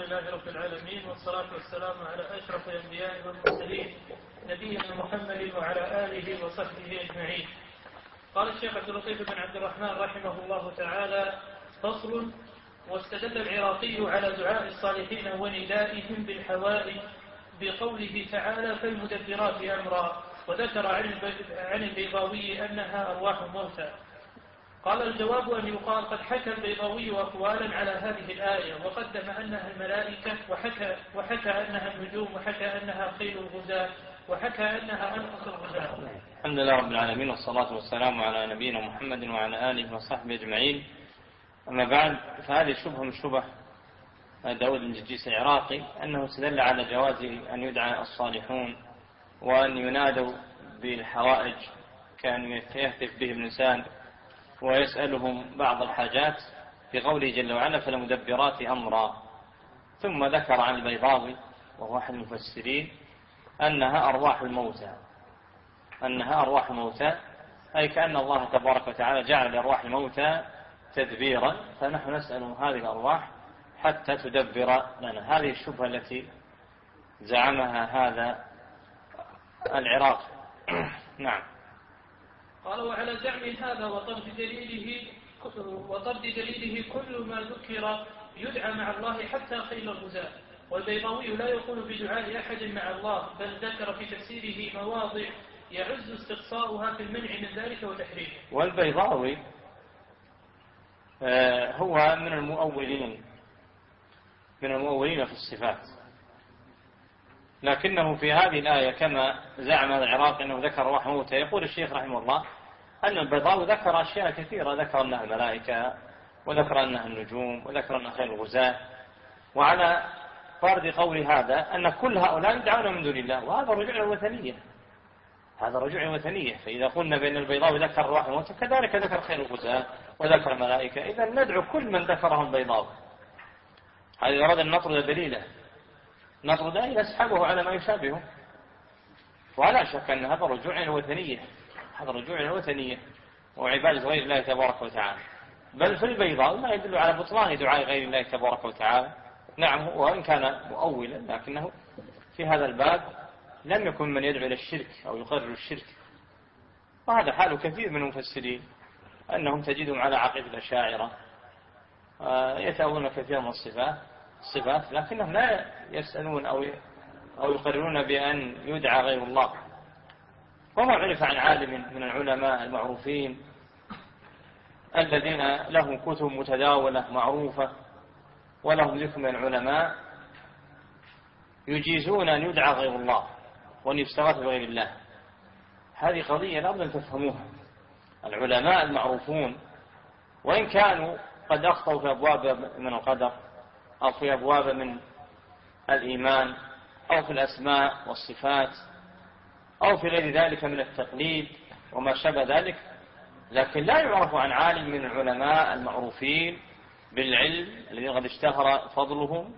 لله رب العالمين، والصلاة والسلام على أشرف الأنبياء والمرسلين نبينا محمد وعلى آله وصحبه أجمعين. قال الشيخ عبد اللطيف بن عبد الرحمن رحمه الله تعالى: فصل. واستدل العراقي على دعاء الصالحين وندائهم بالحوائج بقوله تعالى: فالمدبرات أمرا، وذكر عن البيضاوي أنها أرواح موتى. قال: الجواب أن يقال قد حكى البيضاوي أقوالا على هذه الآية، وقدم أنها الملائكة، وحكى أنها النجوم، وحكى أنها خيل الغزاة، وحكى أنها أنفس الغزاة. الحمد لله رب العالمين، والصلاة والسلام على نبينا محمد وعلى آله وصحبه أجمعين. أما بعد، فهذه شبهة من شبه داود بن جرجيس العراقي، أنه استدل على جواز أن يدعى الصالحون وأن ينادوا بالحوائج كان يهتف بهم الإنسان ويسألهم بعض الحاجات بقوله جل وعلا: فالمدبرات أمرا. ثم ذكر عن البيضاوي وهو أحد المفسرين أنها أرواح الموتى، أي كأن الله تبارك وتعالى جعل لأرواح الموتى تدبيرا، فنحن نسأل هذه الأرواح حتى تدبر لنا. هذه الشبهة التي زعمها هذا العراقي. نعم. قال: وعلى زعم هذا وطرد دليله كل ما ذكر يدعى مع الله حتى خيل الغزاة. والبيضاوي لا يقول بدعاء أحد مع الله، بل ذكر في تفسيره مواضع يعز استقصاؤها في المنع من ذلك وتحريمه. والبيضاوي هو من المؤولين في الصفات، لكنه في هذه الآية كما زعم العراقي أنه ذكر أرواح موتى، يقول الشيخ رحمه الله أن البيضاوي ذكر أشياء كثيرة، ذكر أنها الملائكة، وذكر أنها النجوم، وذكر أنها خيل الغزاة. وعلى فرض قول هذا أن كل هؤلاء يدعون من دون الله، وهذا رجوع إلى الوثنية. فإذا قلنا بأن البيضاوي ذكر أرواح موتى، كذلك ذكر خيل الغزاة وذكر الملائكة، إذا ندعو كل من ذكره البيضاوي. هذا أراد أن نطرد دليله، نطرد يسحبه على ما يشابهه، ولا شك أن هذا رجوع إلى الوثنية، وعبادة غير الله تبارك وتعالى. بل في البيضاء ما يدل على بطلان دعاء غير الله تبارك وتعالى. نعم، وإن كان مؤولا، لكنه في هذا الباب لم يكن من يدعو إلى الشرك أو يقرر الشرك. وهذا حال كثير من المفسرين، أنهم تجدهم على عقيدة الأشاعرة يتأولون كثيرا من الصفات، لكنهم لا يسألون أو يقررون بأن يدعى غير الله. وما عرف عن عالم من العلماء المعروفين الذين لهم كتب متداولة معروفة ولهم ذكر من العلماء يجيزون أن يدعى غير الله وأن يستغاث بغير الله. هذه قضية لابد أن تفهموها. العلماء المعروفون وإن كانوا قد أخطأوا في أبواب من القدر أو في أبواب من الإيمان أو في الأسماء والصفات أو في غير ذلك من التقليد وما شابه ذلك، لكن لا يعرف عن عالم من العلماء المعروفين بالعلم الذين قد اشتهر فضلهم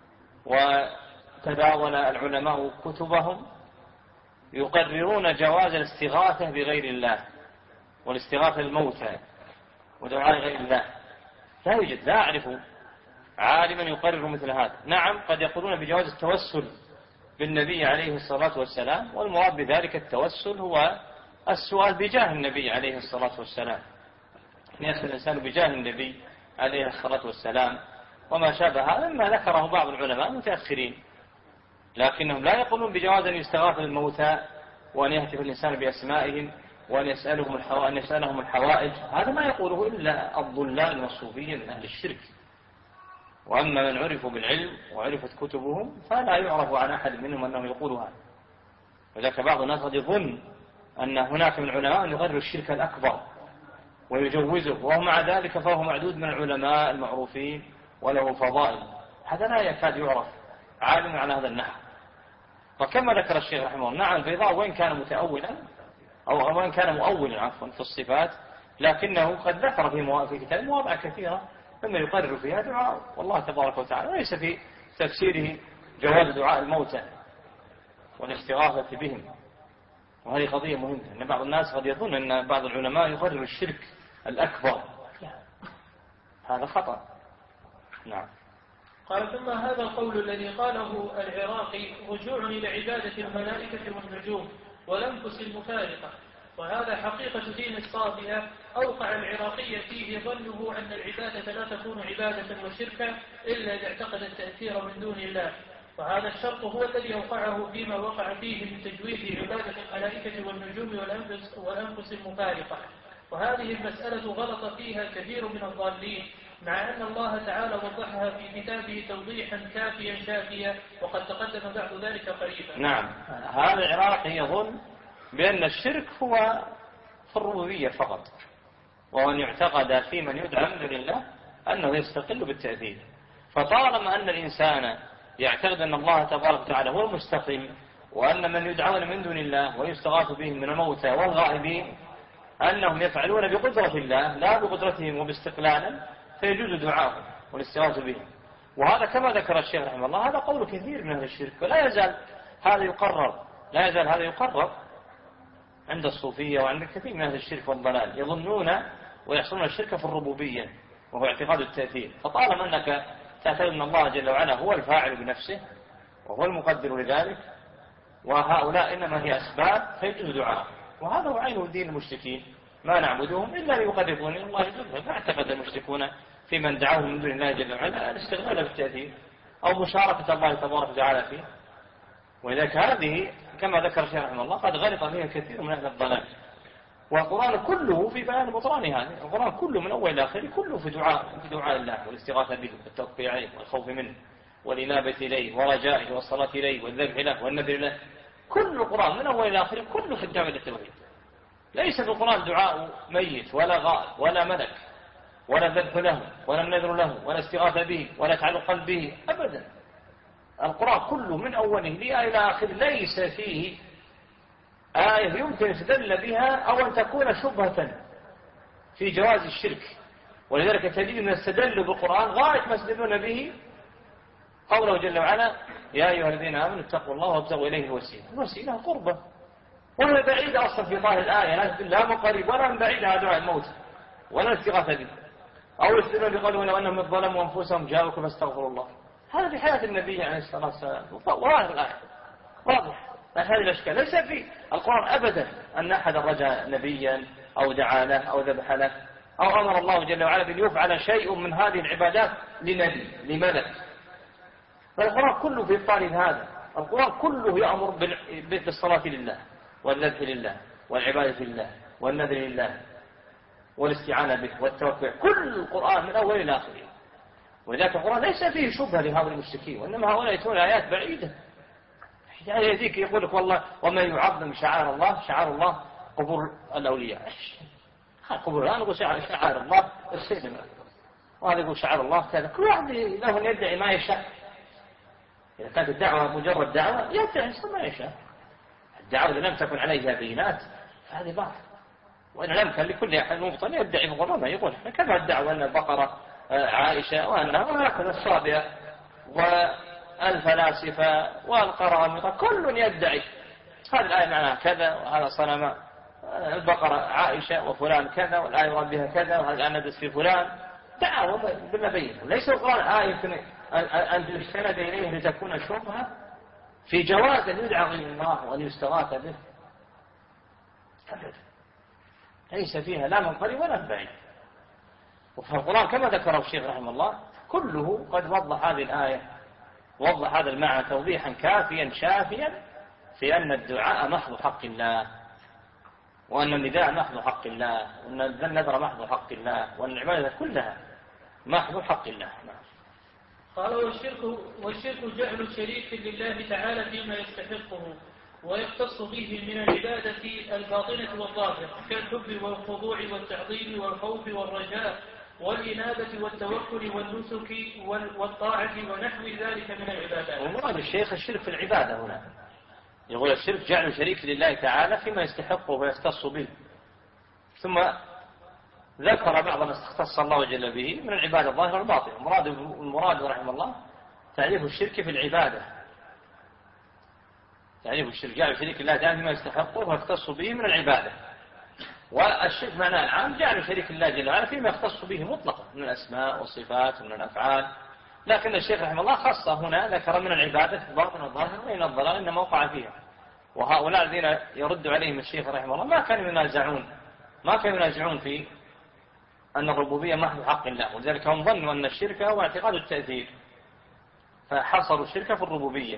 وتداول العلماء كتبهم يقررون جواز الاستغاثة بغير الله والاستغاثة الموتى ودعاء غير الله. لا يوجد، لا أعرف عالما يقرر مثل هذا. نعم، قد يقولون بجواز التوسل بالنبي عليه الصلاة والسلام، والمراد بذلك التوسل هو السؤال بجاه النبي عليه الصلاة والسلام، يسأل الإنسان بجاه النبي عليه الصلاة والسلام وما شابه هذا مما ذكره بعض العلماء المتأخرين. لكنهم لا يقولون بجواز أن يستغاث الموتى وأن يهتف الإنسان بأسمائهم وأن يسألهم الحوائج. هذا ما يقوله إلا الضلال والصوفيين من أهل الشرك. وأما من عرفوا بالعلم وعرفت كتبهم فلا يعرف عن أحد منهم أنه يقول هذا. وذلك بعض الناس قد يظن أن هناك من العلماء يقرر الشرك الأكبر ويجوزه، وهو مع ذلك فهو معدود من العلماء المعروفين وله فضائل. هذا لا يكاد يعرف عالم على هذا النحو. وكما ذكر الشيخ رحمه الله، نعم البيضاء وإن كان متأولا أو وإن كان مؤولا في الصفات، لكنه قد ذكر في كتاب مواضع كثيرة مما يقرر فيها دعاء والله تبارك وتعالى، وليس في تفسيره جواز دعاء الموتى والاستغاثة بهم. وهذه قضية مهمة، أن بعض الناس قد يظن أن بعض العلماء يقرر الشرك الأكبر، هذا خطأ. نعم. قال ثم هذا القول الذي قاله العراقي رجوع إلى عبادة الملائكة والنجوم والأنفس المفارقة، وهذا حقيقة دين الصابئة أوقع العراقي فيه ظنه أن العبادة لا تكون عبادة وشركا إلا إذا اعتقد التأثير من دون الله، وهذا الشرط هو الذي أوقعه فيما وقع فيه من تجويد عبادة الملائكة والنجوم والأنفس المفارقة. وهذه المسألة غلط فيها كثير من الضالين، مع أن الله تعالى وضحها في كتابه توضيحا كافيا شافيا، وقد تقدم بعد ذلك قريبا. نعم، هذا العراقي يظن بأن الشرك هو في الربوبية فقط، وأن يعتقد في من يدعى من دون الله أنه يستقل بالتأثير. فطالما أن الإنسان يعتقد أن الله تبارك وتعالى هو المستقيم، وأن من يدعون من دون الله ويستغاث بهم من الموتى والغائبين أنهم يفعلون بقدرة الله لا بقدرتهم وباستقلالا، فيجوز دعاءهم والاستغاثة بهم. وهذا كما ذكر الشيخ رحمه الله هذا قول كثير من أهل الشرك، ولا يزال هذا يقرر عند الصوفية وعند كثير من أهل الشرك والضلال، يظنون ويحصلون الشرك في الربوبية وهو اعتقاد التأثير. فطالما أنك تعتقد أن الله جل وعلا هو الفاعل بنفسه وهو المقدر لذلك، وهؤلاء إنما هي أسباب، فيجوز دعاء. وهذا هو عين دين المشركين، ما نعبدهم إلا ليقربون إلى الله زلفى. ما اعتقد المشركون في من دعوهم من دون الله جل وعلا الاستغلال بالتأثير أو مشاركة الله تبارك وتعالى فيه. ولذلك هذه كما ذكر الشيخ رحمه الله قد غلط فيها كثير من أهل الضلال. والقرآن كله في بيان بطلان هذا، القرآن كله من أول إلى آخره كله في دعاء الله والاستغاثة به والتوكل عليه والخوف منه والإنابة إليه ورجائه والصلاة إليه والذبح له والنذر له. كل القرآن من أول إلى آخره كله في الدعوة إلى التوحيد. ليس في القرآن دعاء ميت ولا غائب ولا ملك ولا ذبح له ولا النذر له ولا استغاثة به ولا تعلق به أبدا. القرآن كله من أوله إلى آخره ليس فيه آية يمكن استدل بها أو أن تكون شبهة في جواز الشرك. ولذلك تجد من استدل بالقرآن غاية ما استدلون به قوله جل وعلا يا أيها الذين آمنوا اتقوا الله وابتغوا إليه الوسيلة قربة، ولا بعيد أصلا في ظاهر الآية، لا من قريب ولا من بعيد على دعاء الموت ولا استغاثة به. أو يستدلون بقوله لو أنهم ظلموا أنفسهم جاءوكم فاستغفروا الله. هذا في حياة النبي عليه الصلاة والسلام ظاهر الآية واضح. هذه الأشكال ليس في القرآن أبدا أن أحد رجع نبيا أو دعا له أو ذبح له أو أمر الله جل وعلا بأن يفعل شيء من هذه العبادات لنبي لملك. فالقرآن كله في إبطال هذا. القرآن كله يأمر بالصلاة لله والذبح لله والعبادة لله والنذر لله والاستعانة به والتوكل. كل القرآن من أول إلى آخره. ولذلك القرآن ليس فيه شبهة لهؤلاء المشركين، وإنما هؤلاء يتون آيات بعيدة. يعني يديك يقول لك والله ومن يعظم شعائر الله قبور الأولياء. قبور الآن يقول شعائر الله السينما، وهذا يقول شعائر الله كذا. كل واحد له أن يدعي ما يشاء. إذا كانت الدعوة مجرد دعوة يدعي ما يشاء. الدعوة إذا لم تكن عليها بينات فهذه باطل. وإن لم كان لكل أحد مبطل يدعي بقرآن ما يقول. كما الدعوة أن البقرة عائشة وهكذا الصابئة والفلاسفة والقرامطة كل يدعي هذه الآية معناها كذا وهذا صنم البقرة عائشة وفلان كذا والآية يراد بها كذا وهذا ندس في فلان. دعوة بالمبين. ليس القرآن آية أن تستند إليه لتكون شبهة في جواز أن يدعى غير الله وأن يستغاث به. ليس فيها لا من قريب ولا من بعيد. وفي القرآن كما ذكره الشيخ رحمه الله كله قد وضح هذه الآية، وضح هذا المعنى توضيحا كافيا شافيا في أن الدعاء محض حق الله، وأن النداء محض حق الله، وأن النذر محض حق الله، وأن العبادة كلها محض حق الله. قال والشرك جعل الشريك لله تعالى فيما يستحقه ويختص به من العبادة الباطنة والظاهرة كالحب والخضوع والتعظيم والخوف والرجاء والإنابة والتوكل والنسك والطاعة ونحو ذلك من العبادات. ومراد الشيخ الشرك في العبادة هنا، يقول الشرك جعل شريك لله تعالى فيما يستحقه ويختص به، ثم ذكر بعض ما اختص الله جل به من العبادة الظاهرة والباطنة. المراد رحمه الله تعريف الشرك في العبادة، تعريف الشرك جعل شريك لله تعالى فيما يستحقه ويختص به من العبادة. والشرك معناه العام جعل شريك الله جل وعلا فيما يختص به مطلقا من الأسماء والصفات ومن الأفعال لكن الشيخ رحمه الله خص هنا ذكر من العبادة الباطن والظاهر وإن الضلال إنما وقع فيها. وهؤلاء الذين يرد عليهم الشيخ رحمه الله ما كانوا ينازعون في أن الربوبية محض حق الله، ولذلك هم ظنوا أن الشرك هو اعتقاد التأثير فحصروا الشرك في الربوبية.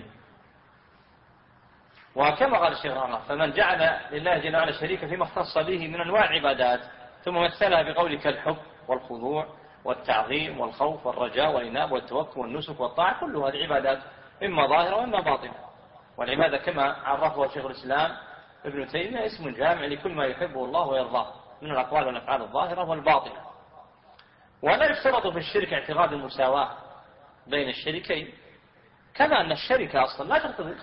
وكما قال الشيخ رحمه الله فمن جعل لله جل وعلا شريكا فيما اختص به من أنواع العبادات ثم مثلها بقول كالحب والخضوع والتعظيم والخوف والرجاء والإنابة والتوكل والنسك والطاعة، كل هذه عبادات إما ظاهرة وإما باطنة. والعبادة كما عرفه شيخ الإسلام ابن تيمية اسم جامع لكل ما يحبه الله ويرضاه من الأقوال والأفعال الظاهرة والباطنة. ولا يشترط في الشرك اعتقاد المساواة بين الشريكين، كما أن الشركة أصلا لا تقتضي،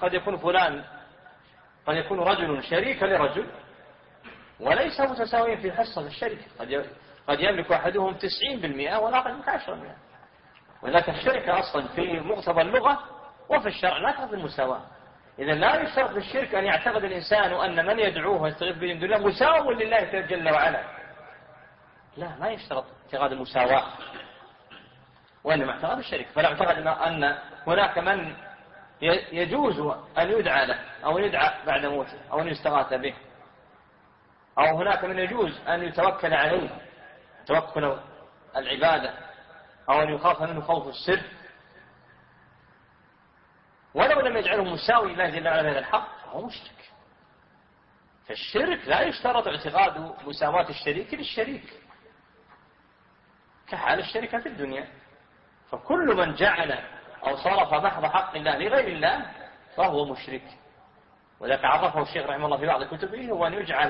قد يكون رجل شريك لرجل وليس متساويين في حصة الشركة، قد يملك أحدهم 90% والآخر يملك 10%. ولكن الشركة أصلا في مقتضى اللغة وفي الشرع لا تقتضي المساواة. إذا لا يشترط في الشرك أن يعتقد الإنسان أن من يدعوه ويستغيث به من دون الله مساو لله جل وعلا، لا، ما يشترط اعتقاد المساواة، وإنما اعتقاد الشرك. فلا اعتقد أن هناك من يجوز أن يدعى له أو يدعى بعد موته أو أن يستغاث به، أو هناك من يجوز أن يتوكل عليه توكل العبادة، أو أن يخاف منه خوف السر، ولو لم يجعله مساوي لله جل وعلا هذا الحق فهو مشرك. فالشرك لا يشترط اعتقاد مساواة الشريك للشريك كحال الشركة في الدنيا. فكل من جعل أو صرف محض حق الله لغير الله فهو مشرك. وذلك عرفه الشيخ رحمه الله في بعض كتبه هو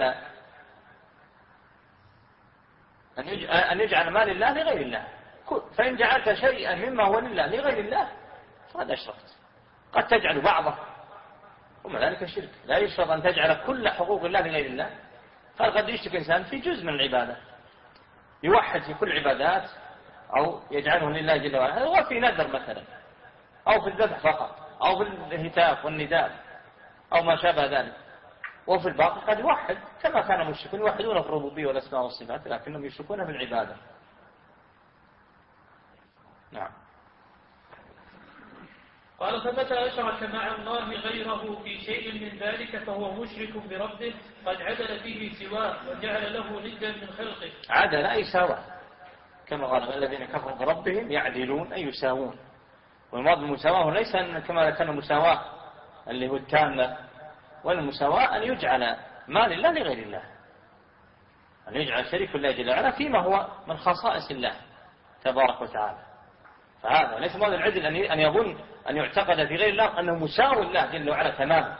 أن يجعل ما لله لغير الله. فإن جعلت شيئا مما هو لله لغير الله فقد أشركت. قد تجعل بعضه وما ذلك الشرك، لا يشترط أن تجعل كل حقوق الله لغير الله. فقد يشرك إنسان في جزء من العبادة، يوحد في كل العبادات أو يجعله لله جل وعلا، هو في نذر مثلا أو في الذبح فقط أو في الهتاف والنداء أو ما شابه ذلك، وفي الباقي قد يوحد كما كان المشركون يوحدون في الربوبية والأسماء والصفات لكنهم يشركون في العبادة. نعم. قال فمتى أشرك مع الله غيره في شيء من ذلك فهو مشرك بربه قد عدل فيه سواه وجعل له ندا من خلقه. عدل أي سوى، كما قال الذين كفروا بربهم يعدلون أي يساوون. والمراد بالمساواة ليس كما كان المساواة اللي هو التامة، والمساواة أن يجعل ما لله لغير الله، أن يجعل شريك الله جل وعلا فيما هو من خصائص الله تبارك وتعالى. فهذا ليس مراد العدل أن يظن أن يعتقد في غير الله أنه مساوي الله جل وعلا تماما.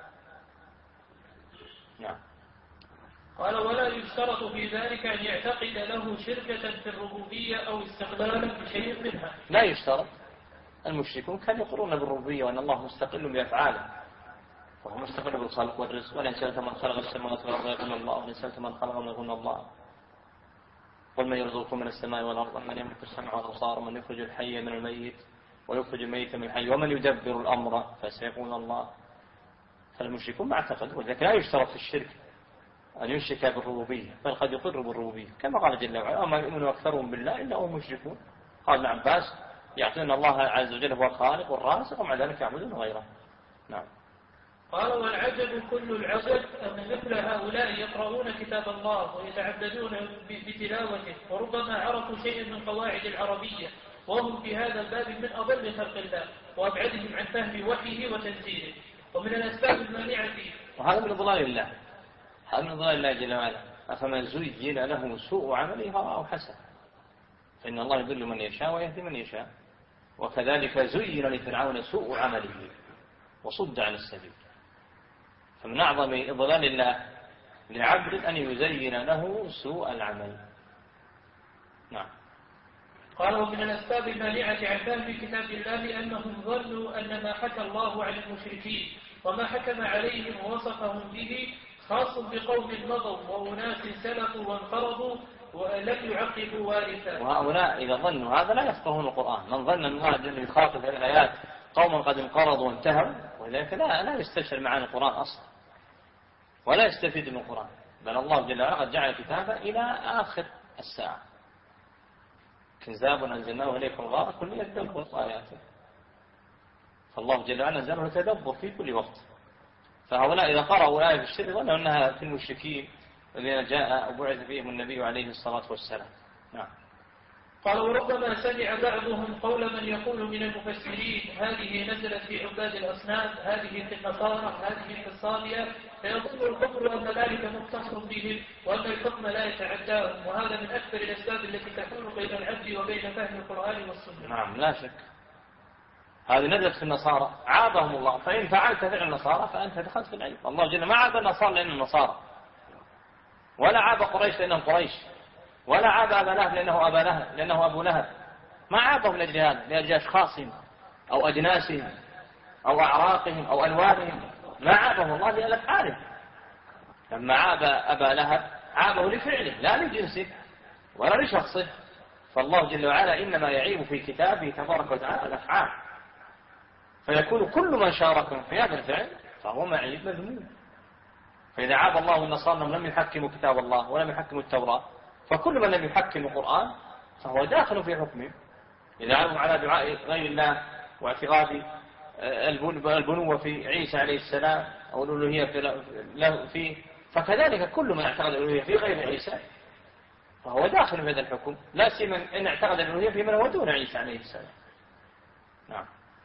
نعم. قال ولا يشترط في ذلك أن يعتقد له شركة في الربوبية أو استقلالا بشيء منها. لا يشترط. المشركون كانوا يقرون بالربوبية وأن الله مستقل بأفعاله، وهو مستقل بالخلق والرزق. ولئن سألت من خلق السماوات والأرض يقول الله، ولئن سألت من خلقهم يقول الله. قل من يرزقكم من السماء والأرض من يملك السمع والأبصار ومن يخرج الحي من الميت ويخرج الميت من الحي ومن يدبر الأمر فسيقولون الله. فالمشركون ما اعتقدوا، ولذلك لا يشترط في الشرك أن يشرك بالربوبية، بل قد يقر بالربوبية كما قال جل وعلا وما يؤمن أكثرهم بالله إلا هم مشركون. قال ابن عباس يعطون الله عز وجل هو الخالق والرازق ومع ذلك يعبدون غيره. نعم. قال والعجب كل العجب أن مثل هؤلاء يقرؤون كتاب الله ويتعبدون بتلاوته وربما عرفوا شيئا من قواعد العربية وهم في هذا الباب من أضل خلق الله وأبعدهم عن فهم وحيه وتنزيله. ومن الأسباب المانعة وهذا من ضلال الله، هذا من ضلال الله جل وعلا. أفمن زين له سوء عمله رآه حسن فإن الله يضل من يشاء ويهدي من يشاء. وكذلك زين لفرعون سوء عمله وصد عن السبيل. فمن أعظم إضلال الله لعبد أن يزين له سوء العمل. نعم. قال ومن الأسباب المانعة عن فهم كتاب الله أنهم ظنوا أن ما حكى الله عن المشركين وما حكم عليهم ووصفهم به خاص بقوم مضوا وأناس سلفوا وانقرضوا ولم يعقبوا وارثا. وهؤلاء إذا ظنوا هذا لا يفقهون القرآن. من ظن أن الله جل يخاطب هذه الآيات قوم قد انقرضوا وانتهوا، ولذلك لا يستشعر معاني القرآن أصلا ولا يستفيد من القرآن، بل الله جل وعلا قد جعل كتابه إلى آخر الساعة. كتاب أنزلناه إليكم مبارك ليدبروا آياته. فالله جل وعلا أنزله لتدبر في كل وقت. فهؤلاء إذا قرأوا آية في الشرك ظنوا أنها في المشركين الذين جاء وبعث فيهم النبي عليه الصلاة والسلام. نعم. قال وربما سمع بعضهم قول من يقول من المفسرين هذه نزلت في عباد الأصنام، هذه في النصارى، هذه في الصابئة، فيظن الكفر أن ذلك مختص بهم وأن الحكم لا يتعداهم، وهذا من أكثر الأسباب التي تحول بين العبد وبين فهم القرآن والسنة. نعم لا شك. هذه نزلت في النصارى عابهم الله، فإن فعلت فعل النصارى فأنت دخلت في العيب. الله جل ما عاب النصارى لأنهم نصارى، ولا عاب قريش لأنهم قريش، ولا عاب أبا لهب لأنه أبو لهب. ما عابهم لأجل هذا، لأجل أشخاصهم أو أجناسهم أو أعراقهم أو ألوانهم. ما عابهم الله لأجل أفعالهم. لما عاب أبا لهب عابه لفعله لا لجنسه ولا لشخصه. فالله جل وعلا إنما يعيب في كتابه تبارك وتعالى الأفعال، فيكون كل من شاركهم في هذا الفعل فهو معيب مذموم. فإذا عاب الله النصارى أنهم لم يحكموا كتاب الله ولم يحكموا التوراة، فكل من لم يحكم القرآن فهو داخل في حكمه. إذا عابوا على دعاء غير الله واعتقاد البنوة في عيسى عليه السلام أو الألوهية فيه، فكذلك كل من اعتقد الألوهية في غير عيسى فهو داخل في هذا الحكم، لا سيما إن اعتقد الألوهية في من هو دون عيسى عليه السلام. نعم.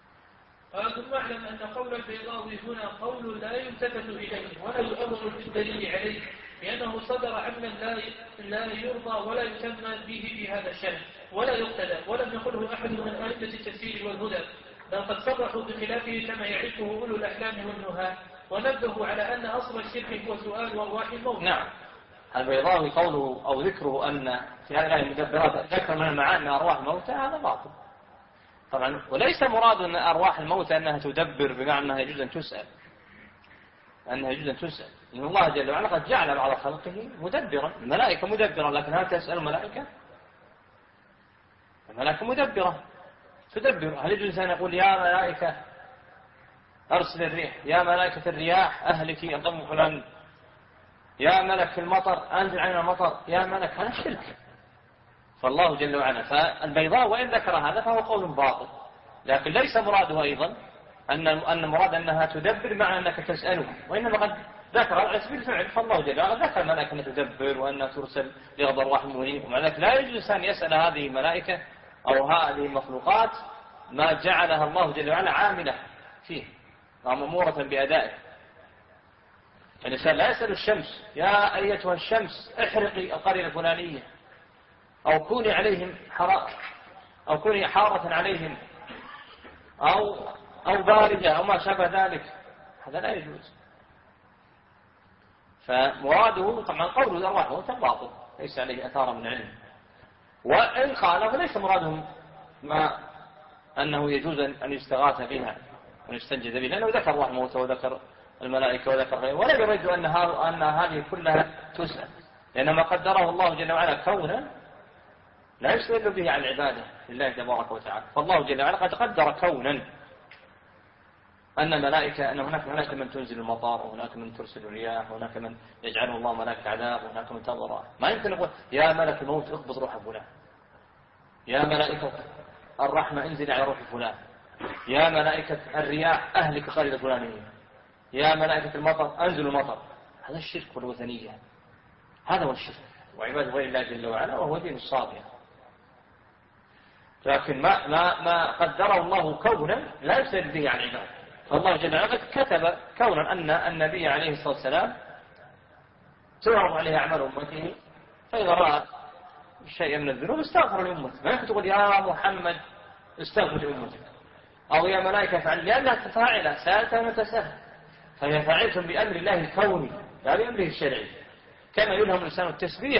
ثم اعلم أن قول البيضاوي هنا قول لا يلتفت إليه ولا يؤمر بالدليل عليه، لأنه صدر عمن لا يرضى ولا يسمى به بهذا الشأن ولا يقتدى، ولم يقله أحد من أئمة التفسير والهدى، بل قد صرحوا بخلافه كما يعرفه أولو الأحلام والنهى، ونبهوا على أن أصل الشرك هو سؤال أرواح الموت. نعم. البيضاوي قوله أو ذكره أن في هذه المدبرات ذكر من المعاني أرواح الموتى، هذا باطل طبعا. وليس مراد أن أرواح الموتى أنها تدبر بمعنى أنها يجوز أن تسأل، إن الله جل وعلا قد جعل بعض خلقه مدبرا. الملائكة مدبرة، لكن هل تسأل الملائكة؟ الملائكة مدبرة تدبر. هل يجوز أن يقول يا ملائكة أرسل الريح، يا ملائكة الرياح أهلكي أضم فلان، يا ملك المطر أنزل علينا المطر، يا ملك؟ هذا الشرك. فالله جل وعلا. فالبيضاء وإن ذكر هذا فهو قول باطل، لكن ليس مراده أيضا أن مراد أنها تدبر معنى أنك تسأله، وإنما قد ذكر على سبيل الفعل. فالله جل وعلا ذكر الملائكة أنها تدبر وأنها ترسل لغض أرواح المؤمنين، ومع ذلك لا يجوز أن يسأل هذه الملائكة أو هذه المخلوقات ما جعلها الله جل وعلا عاملة فيه ومأمورة بأدائه. الإنسان لا يسأل الشمس يا أيتها الشمس احرقي القرية الفلانية، أو كوني عليهم أو كوني حارة عليهم أو باردة أو ما شابه ذلك، هذا لا يجوز. فمراده طبعا قول الأرواح هو باطل ليس عليه أثار من علم، وإن قال فليس مرادهم ما أنه يجوز أن يستغاث بها ويستنجد بها، لأنه ذكر أرواح الموتى وذكر الملائكة وذكر غيره، ولا يريد أن هذه كلها تسأل، لأن ما قدره الله جل وعلا كونا لا يستدل به على العبادة لله تبارك وتعالى. فالله جل وعلا قد قدر كونا أن هناك ملائكة من تنزل المطر، وهناك من ترسل الرياح، وهناك من يجعله الله ملائكة عذاب، وهناك من تضرع. ما يمكن نقول يا ملك الموت اقبض روح فلان، يا ملائكة الرحمة انزل على روح فلان، يا ملائكة الرياح أهلك قرية الفلانية، يا ملائكة المطر أنزل المطر. هذا الشرك والوثنية، هذا هو الشرك وعبادة غير الله جل وعلا، وهو دين الصابئة. لكن ما قدره الله كونا لا يستدل به عن عباده. فالله جل وعلا قد كتب كونا أن النبي عليه الصلاة والسلام تعرض عليه أعمال أمته، فإذا رأى شيئا من الذنوب استغفر لأمته. ما يمكن تقول يا محمد استغفر لأمتك أو يا ملائكة فعل، لأنها فاعلة سألتها متسهل، فهي فاعلة بأمر الله الكوني لا بأمره الشرعي. كما يلهم الإنسان التسبيح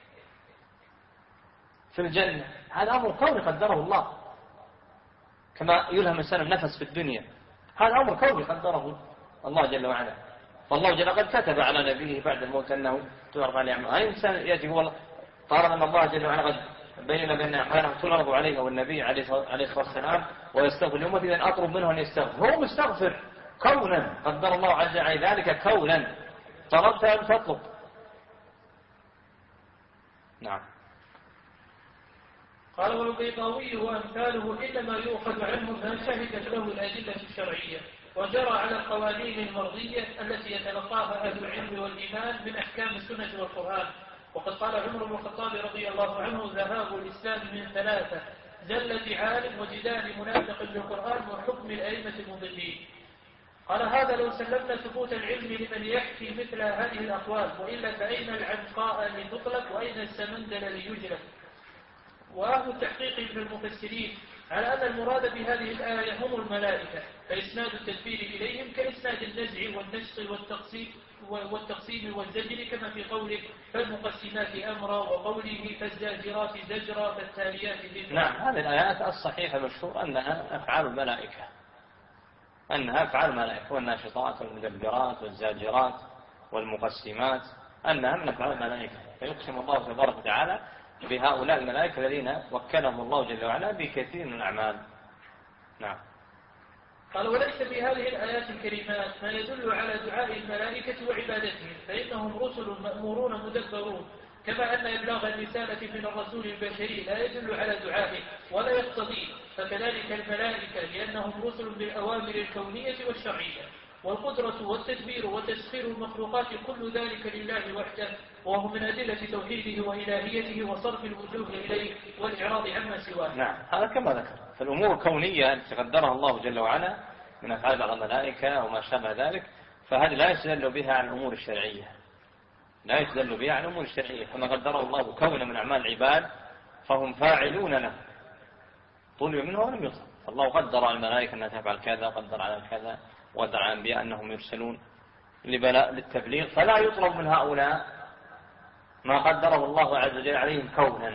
في الجنة، هذا أمر كوني قدره الله، كما يلهم الإنسان النفس في الدنيا، هذا أمر كوني قدره الله جل وعلا. فالله جل وعلا قد كتب على نبيه بعد الموت أنه تعرض عليه أعماله. أي إنسان يأتي هو طالما أن الله جل وعلا قد بين بأن أعماله تعرض عليه والنبي عليه الصلاة والسلام ويستغفر لأمته، إذن أطلب منه أن يستغفر. هو مستغفر كونا قدر الله عز وجل ذلك كونا، طلبت أن تطلب. نعم. قال والبيضاوي وأمثاله إنما يؤخذ عنه ما شهدت له الأدلة الشرعية وجرى على القوانين المرضية التي يتلقاها أهل العلم والإيمان من أحكام السنة والقرآن. وقد قال عمر بن الخطاب رضي الله عنه ذهاب الإسلام من ثلاثة: زلة عالم وجدال منافق بالقرآن وحكم الأئمة المضلين. قال هذا لو سلمنا ثبوت العلم لمن يحكي مثل هذه الأقوال، وإلا فأين العنقاء لتطلق وأين السمندل ليجلب. وأهل التحقيق من المفسرين على أن المراد بهذه الآية هم الملائكة، فإسناد التدبير إليهم كإسناد النزع والنشط والتقسيم والزجر، كما في قوله فالمقسمات أمرا وقوله فالزاجرات زجرا فالتاليات ذكرا. نعم، هذه الآيات الصحيحة المشهورة أنها أفعال الملائكة، أنها أفعال الملائكة، والناشطات والمدبرات والزاجرات والمقسمات أنها من أفعال الملائكة. فيقسم الله تبارك وتعالى بهؤلاء الملائكة الذين وكلهم الله جل وعلا بكثير من الأعمال. نعم. قال وليس في هذه الآيات الكريمات ما يدل على دعاء الملائكة وعبادتهم، فإنهم رسل مأمورون مدبرون، كما أن إبلاغ الرسالة من الرسول البشري لا يدل على دعائه ولا يقتضيه، فكذلك الملائكة لأنهم رسل بالأوامر الكونية والشرعية، والقدرة والتدبير وتسخير المخلوقات كل ذلك لله وحده، وهو من أدلة توحيده وإلهيته وصرف الوجوه إليه والإعراض عما سواه. نعم، هذا كما ذكر. فالأمور الكونية التي قدرها الله جل وعلا من أفعال بعض الملائكة وما شابه ذلك، فهذه لا يستدل بها عن الأمور الشرعية، لا يستدل بها عن الأمور الشرعية، كما قدره الله كون من أعمال العباد فهم فاعلون له، طلب منه ولم يطلب. فالله قدر على الملائكة أنها تفعل كذا، قدر على كذا، وقدر على الأنبياء أنهم يرسلون للتبليغ، فلا يطلب من هؤلاء ما قدره الله عز وجل عليهم كونا.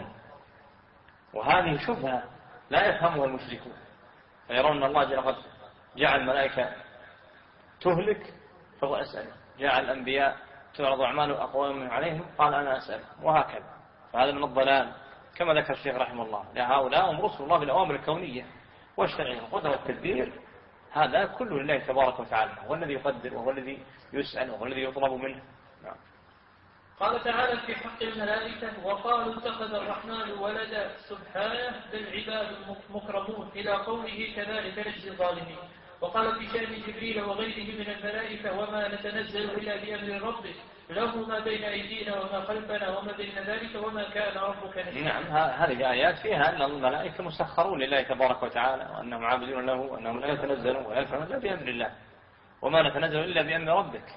وهذه شبهة لا يفهمها المشركون، فيرون أن الله جل وعلا جعل الملائكة تهلك فهو أسأل، جعل الأنبياء تعرض أعمال أقوام عليهم قال أنا أسأل، وهكذا. فهذا من الضلال كما ذكر الشيخ رحمه الله. هؤلاء هم رسل الله بالأوامر الكونية والشرعية، القدرة والتدبير هذا كله لله تبارك وتعالى، هو الذي يقدر وهو الذي يسأل وهو الذي يطلب منه. نعم. قال تعالى في حق الملائكة وقالوا اتخذ الرحمن ولدا سبحانه بل عباد مكرمون إلى قوله كذلك نجزي الظالمين. وقال في شأن جبريل وغيره من الملائكة وما نتنزل إلا بأمر ربك له ما بين أيدينا وما خلفنا وما بين ذلك وما كان ربك نسيا. نعم، هذه آيات فيها أن الملائكة مسخرون لله تبارك وتعالى، وأنهم عابدون له، وأنهم لا يتنزلون ولا يفعلون إلا بأمر الله، وما نتنزل إلا بأمر ربك،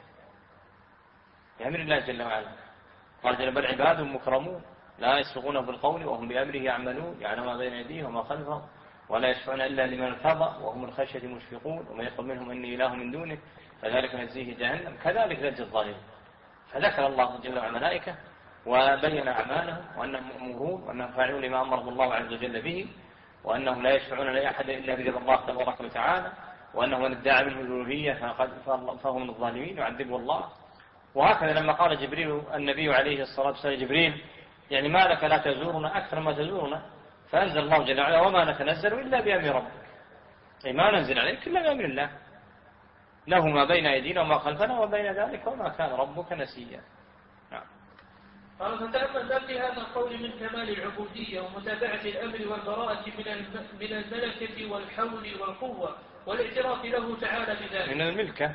بأمر الله جل وعلا. قال جل بل عباد مكرمون لا يسبقونه بالقول وهم بأمره يعملون، يعلم ما بين أيديهم وما خلفهم ولا يشفعون إلا لمن ارتضى وهم من خشية مشفقون ومن يطلب منهم أني إله من دونه فذلك نجزيه جهنم كذلك نجزي الظالمين. فذكر الله جل وعلا الملائكة وبين أعمالهم وأنهم مأمورون وأنهم فاعلون لما أمرهم الله عز وجل به، وأنهم لا يشفعون لأحد إلا برضا الله تبارك وتعالى، وأنه من ادعى منه الألوهية فهو من الظالمين يعذبه الله. وهكذا لما قال جبريل النبي عليه الصلاة والسلام جبريل يعني ما لك لا تزورنا أكثر ما تزورنا، فأنزل الله جل وعلا وما نتنزل إلا بأمر ربك، أي ما ننزل عليك إلا بأمر الله له ما بين أيدينا وما خلفنا وبين ذلك وما كان ربك نسيا. نعم. قال فتأمل ما في هذا القول من كمال العبودية ومتابعة الأمر والبراءة من الملكة والحول والقوة والاعتراف له تعالى بذلك. من الملكة.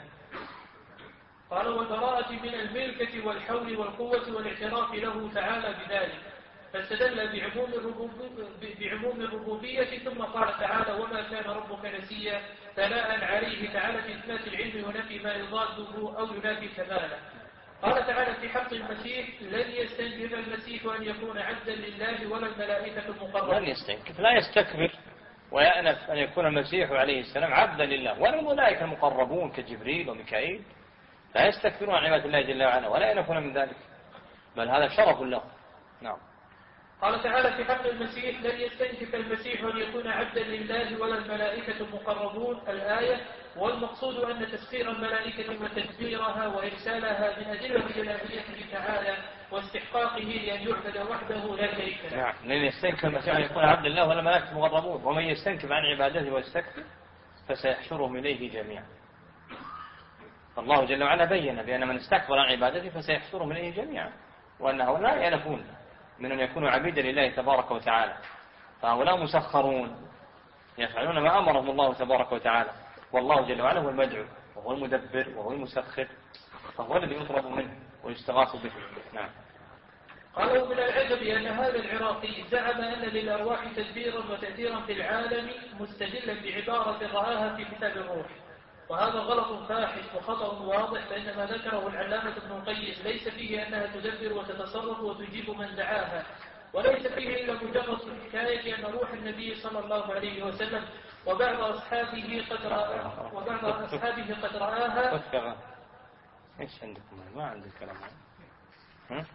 قال والبراءة من الملكة والحول والقوة والاعتراف له تعالى بذلك، فاستدل بعموم الربوبية ثم قال تعالى وما كان ربك نسيا ثناء عليه تعالى في إثبات العلم ونفي ما يضاده أو ينافي كماله. قال تعالى في حق المسيح لن يستنكف المسيح أن يكون عبدا لله ولا الملائكة المقربون. لن يستنكف، لا يستكبر ويأنف أن يكون المسيح عليه السلام عبدا لله ولا الملائكة المقربون كجبريل وميكائيل، لا يستكبرون عن عبادة الله جل وعلا ولا ينفون من ذلك، بل هذا شرف له. نعم. قال تعالى في حق المسيح لن يستنكف المسيح أن يكون عبدا لله ولا الملائكة المقربون الآية. والمقصود أن تسخير الملائكة وتدبيرها وإرسالها من أدلة إلهيته تعالى واستحقاقه لأن يعبد وحده لا شريك له. نعم، لن يستنكف المسيح أن يكون عبدا لله ولا الملائكة المقربون، ومن يستنكف عن عبادته ويستكبر فسيحشرهم إليه جميعا. الله جل وعلا بين بأن من استكبر عن عبادته فسيحشرهم إليه جميعا، وأنه لا ينفون من أن يكونوا عبيدا لله تبارك وتعالى. فهؤلاء مسخرون يفعلون ما أمرهم الله تبارك وتعالى، والله جل وعلا هو المدعو وهو المدبر وهو المسخر، فهو الذي يطلب منه ويستغاث به. نعم. قالوا من العجب أن هذا العراقي زعم أن للأرواح تدبيرا وتأثيرا في العالم مستدلا بعبارة رآها في كتاب الروح، وهذا غلط فاحش وخطأ واضح، فإن ما ذكره العلامة ابن القيم ليس فيه أنها تدبر وتتصرف وتجيب من دعاها، وليس فيه إلا مجرد الحكاية أن روح النبي صلى الله عليه وسلم وبعض أصحابه قد رآها. إيش عندكم؟ ما عندك كلام. ها؟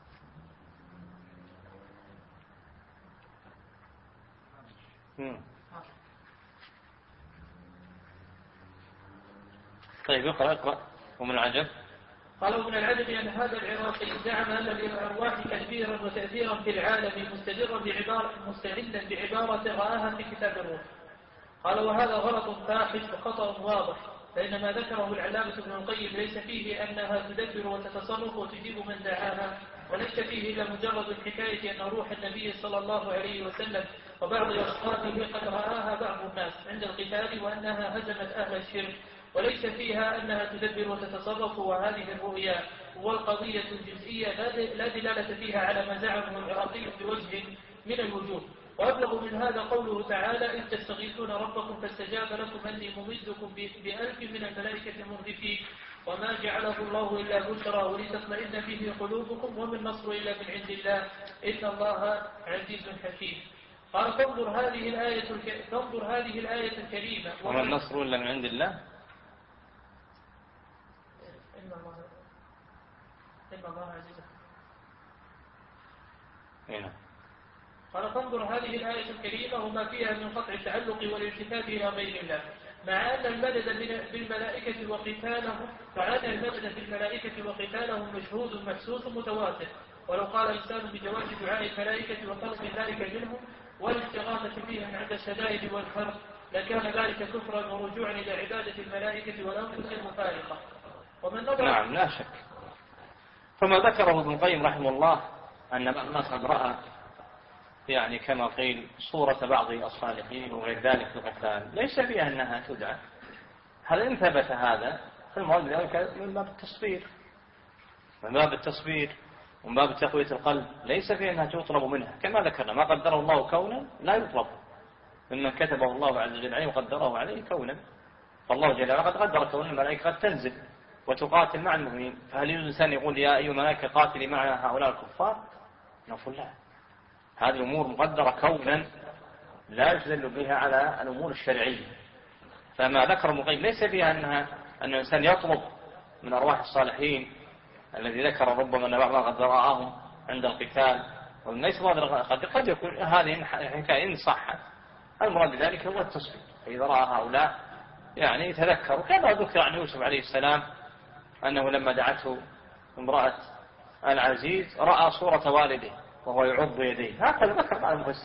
طيب اقرأ. ومن العجب قالوا من العجب أن هذا العراقي زعم أن للأرواح تدبيرا وتأثيرا في العالم مستدلا بعبارة رآها في كتاب الروح. قال وهذا غلط فاحش وخطأ واضح، فإن ما ذكره العلامة ابن القيم ليس فيه أنها تدبر وتتصرف وتجيب من دعاها، وليس فيه إلا مجرد الحكاية أن روح النبي صلى الله عليه وسلم وبعض أصحابه قد رآها بعض الناس عند القتال وأنها هزمت أهل الشرك، وليس فيها أنها تدبر وتتصرف. وهذه الرؤيا والقضية الجزئية لا دلالة فيها على ما زعمه العراقي بوجه من الوجوه. وأبلغ من هذا قوله تعالى إذ تستغيثون ربكم فاستجاب لكم أني ممدكم ب1000 من الملائكة مردفين وما جعله الله إلا بشرى ولتطمئن به قلوبكم وما النصر إلا من عند الله إن الله عزيز حكيم. قال تنظر هذه الآية الكريمة. وما النصر إلا من عند الله إن الله عزيز. هنا قال فانظر هذه الآية الكريمة وما فيها من قطع التعلق والالتفات إلى غير الله، مع أن المدد بالملائكة وقتالهم مشهود محسوس متواتر، ولو قال الإنسان بجواز دعاء الملائكة وطلب ذلك منهم والاستغاثة فيهم عند الشدائد والحرب لكان ذلك كفرا ورجوعا إلى عبادة الملائكة والأنفس المفارقة. ومن نظر نعم لا شك. فما ذكره ابن القيم رحمه الله أن بعض الناس قد رأى يعني كما قيل صورة بعض الصالحين وغير ذلك في القتال ليس فيها أنها تدعى. هل إن ثبت هذا فالمراد ذلك من باب التصبير ومن باب تقوية القلب، ليس فيها أنها تطلب منها كما ذكرنا ما قدره الله كونا لا يطلب ممن كتبه الله عز وجل عليه وقدره عليه كونا. فالله جل وعلا قد قدر كون الملائكة قد تنزل وتقاتل مع المؤمنين، فهل يجوز الإنسان يقول يا أيها الملائكة قاتلي مع هؤلاء الكفار؟ نقول لا، هذه الأمور مقدرة كونا لا يستدل بها على الأمور الشرعية. فما ذكر ابن القيم ليس فيها أن الإنسان يطلب من أرواح الصالحين الذي ذكر ربما أن بعضها قد رآهم عند القتال، وليس قد يكون هذه الحكاية إن صحت المراد بذلك هو التصوير. فإذا رأى هؤلاء يعني تذكروا كما ذكر عن يوسف عليه السلام أنه لما دعته امرأة العزيز رأى صورة والده وهو يعض يديه. هكذا ذكر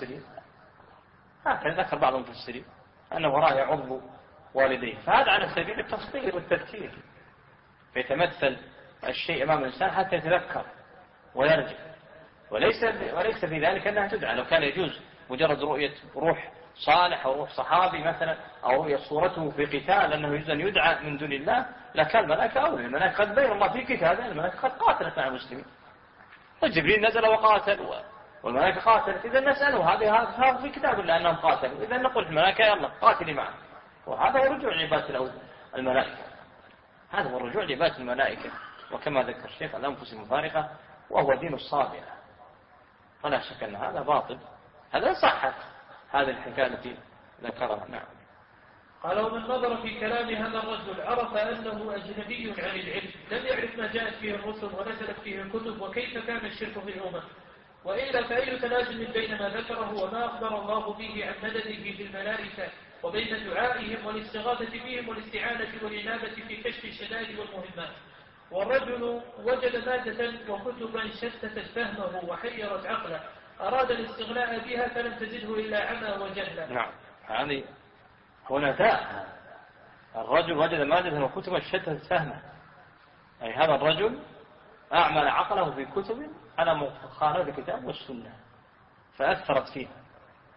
بعض المفسرين أنه رأى يعض والديه، فهذا على سبيل التصوير والتذكير، فيتمثل الشيء أمام الإنسان حتى يتذكر ويرجع، وليس في ذلك أنها تدعى. لو كان يجوز مجرد رؤية روح صالح أو روح صحابي مثلا أو رؤية صورته في قتال أنه يجوز أن يدعى من دون الله لكان الملائكة أولى. الملائكة قد بين الله في كتابه الملائكة قد قاتلت مع المسلمين، وجبريل نزل وقاتل والملائكة قاتلت، إذا نسأله هذا في كتاب الله أنهم قاتلوا، إذا نقول الملائكة يلا قاتلي معه. وهذا هو رجوع لعبادة الملائكة، هذا هو الرجوع لعبادة الملائكة، وكما ذكر الشيخ الأنفس المفارقة وهو دين الصابرة، فلا شك أن هذا باطل. هذا صحت هذه الحكاية التي ذكرها. نعم. قال ومن نظر في كلام هذا الرجل عرف أنه أجنبي عن العلم، لم يعرف ما جاءت فيه الرسل ونزلت فيه الكتب وكيف كان الشرك في الأمم، وإلا فأي تلازم بين ما ذكره وما أخبر الله به عن مدده في الملائكة وبين دعائهم والاستغاثة بهم والاستعانة والإنابة في كشف الشدائد والمهمات. والرجل وجد مادة وكتبا شتتت فهمه وحيرت عقله، أراد الاستغناء بها فلم تزده إلا عمى وجهلا. نعم، هذه هنا داء. الرجل وجد مادة وكتبا شتتت فهمه، أي هذا الرجل أعمل عقله في كتب على مخالفة الكتاب والسنة فأثرت فيه،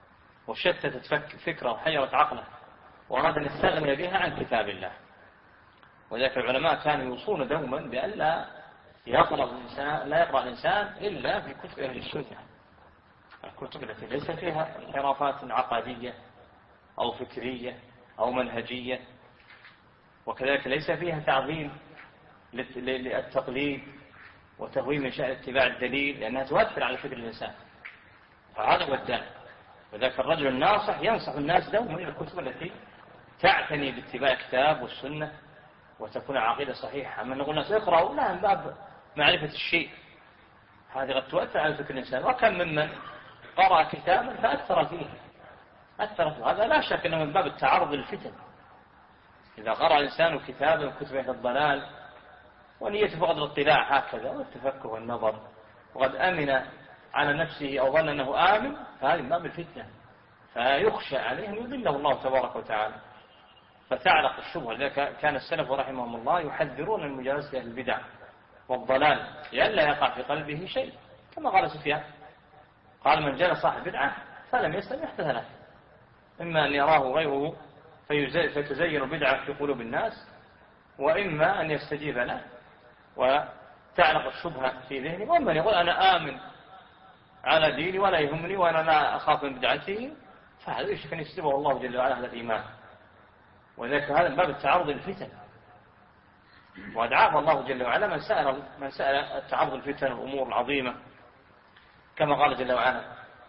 وشتتت فكره وحيرت عقله وأراد أن يستغني بها عن كتاب الله. وذلك العلماء كانوا يوصون دوما بأن لا يقرأ الإنسان إلا في كتب أهل السنة، الكتب التي ليس فيها انحرافات عقدية أو فكرية أو منهجية، وكذلك ليس فيها تعظيم للتقليد وتهويل من شأن اتباع الدليل، لأنها تؤثر على فكر الإنسان. فهذا هو الداعي. وذلك الرجل الناصح ينصح الناس دوما إلى الكتب التي تعتني باتباع الكتاب والسنة وتكون عقيدة صحيحة. أما نقول الناس اقرأوا، لا، من باب معرفة الشيء، هذه قد تؤثر على فكر الإنسان. وكم ممن قرأ كتابا فأثر فيه، هذا لا شك أنه من باب التعرض للفتن. إذا قرأ الإنسان كتابا من كتب أهل الضلال ونيته فقط الاطلاع هكذا والتفكر والنظر، وقد أمن على نفسه أو ظن أنه آمن، فهذه من باب الفتنة، فيخشى عليه أن يضله الله تبارك وتعالى فتعلق الشبهة. لذلك كان السلف رحمهم الله يحذرون من مجالسة أهل البدع والضلال لئلا يقع في قلبه شيء، كما قال سفيان قال: من جلس صاحب بدعة فلم يسلم يحدث له، إما أن يراه غيره فتزين بدعة في قلوب الناس، وإما أن يستجيب له وتعلق الشبهة في ذهنه، وإما أن يقول: أنا آمن على ديني ولا يهمني وأنا لا أخاف من بدعته، فهذا يشك أن يسلبه الله جل وعلا هذا الإيمان. وذلك هذا باب التعرض للفتن، وأدعاه الله جل وعلا من سأل التعرض للفتن والأمور العظيمة، كما قال جل وعلا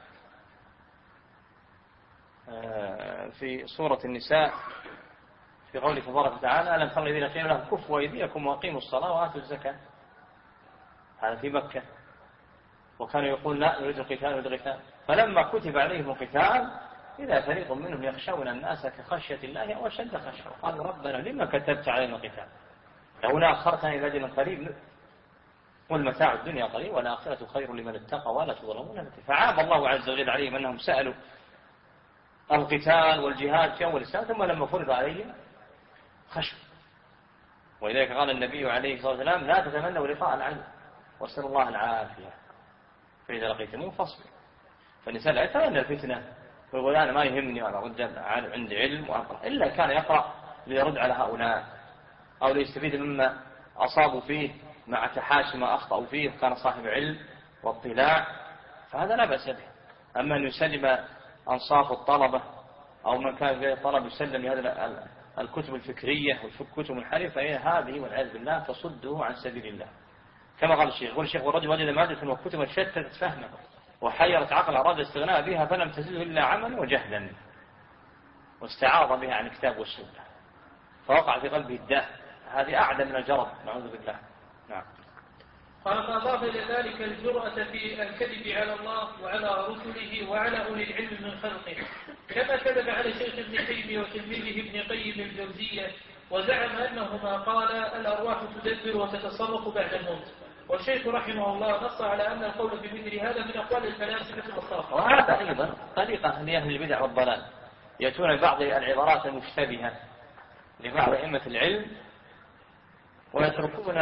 في سورة النساء في قوله تبارك وتعالى: ألم تر الذين قيل لهم كفوا أيديكم وأقيموا الصلاة وآتوا الزكاة. هذا في مكة، وكانوا يقول: لا نريد القتال، فلما كتب عليهم القتال إذا فريق منهم يخشون الناس كخشية الله أو أشد خشية، قالوا: ربنا لما كتبت علينا القتال لولا أخرتنا إلى أجل قريب قل متاع الدنيا قليل والآخرة خير لمن اتقى ولا تظلمون. فعاب الله عز وجل عليهم أنهم سألوا القتال والجهاد في أول الإسلام، ثم لما فرض عليهم خشوا. ولذلك قال النبي عليه الصلاة والسلام: لا تتمنوا لقاء العدو واسألوا الله العافية فإذا لقيتموه فاصبروا. فالإنسان لا يتمنى الفتنة ويقول: أنا ما يهمني وأنا رجل عندي علم وأقرأ، إلا كان يقرأ ليرد على هؤلاء أو ليستفيد مما أصابوا فيه مع تحاشي ما أخطأوا فيه، كان صاحب علم واطلاع، فهذا لا بأس به. أما أن يسلم أنصاف الطلبة أو من كان غير طلب يسلم لهذه الكتب الفكرية والكتب الحرفة، فهي هذه والعياذ بالله تصده عن سبيل الله. كما قال الشيخ: يقول الشيخ: والرجل وجد مادة وكتب شتت فهمه وحيرت عقله أراد الاستغناء بها فلم تزده إلا عملا وجهلا، واستعاض بها عن الكتاب والسنة فوقع في قلبه الداء. هذه أعدى من الجرب، نعوذ بالله. نعم. قال: فأضاف إلى ذلك الجرأة في الكذب على الله وعلى رسله وعلى أولي العلم من خلقه، كما كذب على شيخ ابن تيمية وتلميذه ابن قيم الجوزية وزعم أنهما قال: الأرواح تدبر وتتصرف بعد الموت. والشيخ رحمه الله نص على أن القول بمثل هذا من أقوال الفلاسفة والصافة. وهذا أيضا طريقة لأهل البدع والضلال، يأتون ببعض العبارات المشتبهة لبعض أئمة العلم ويتركون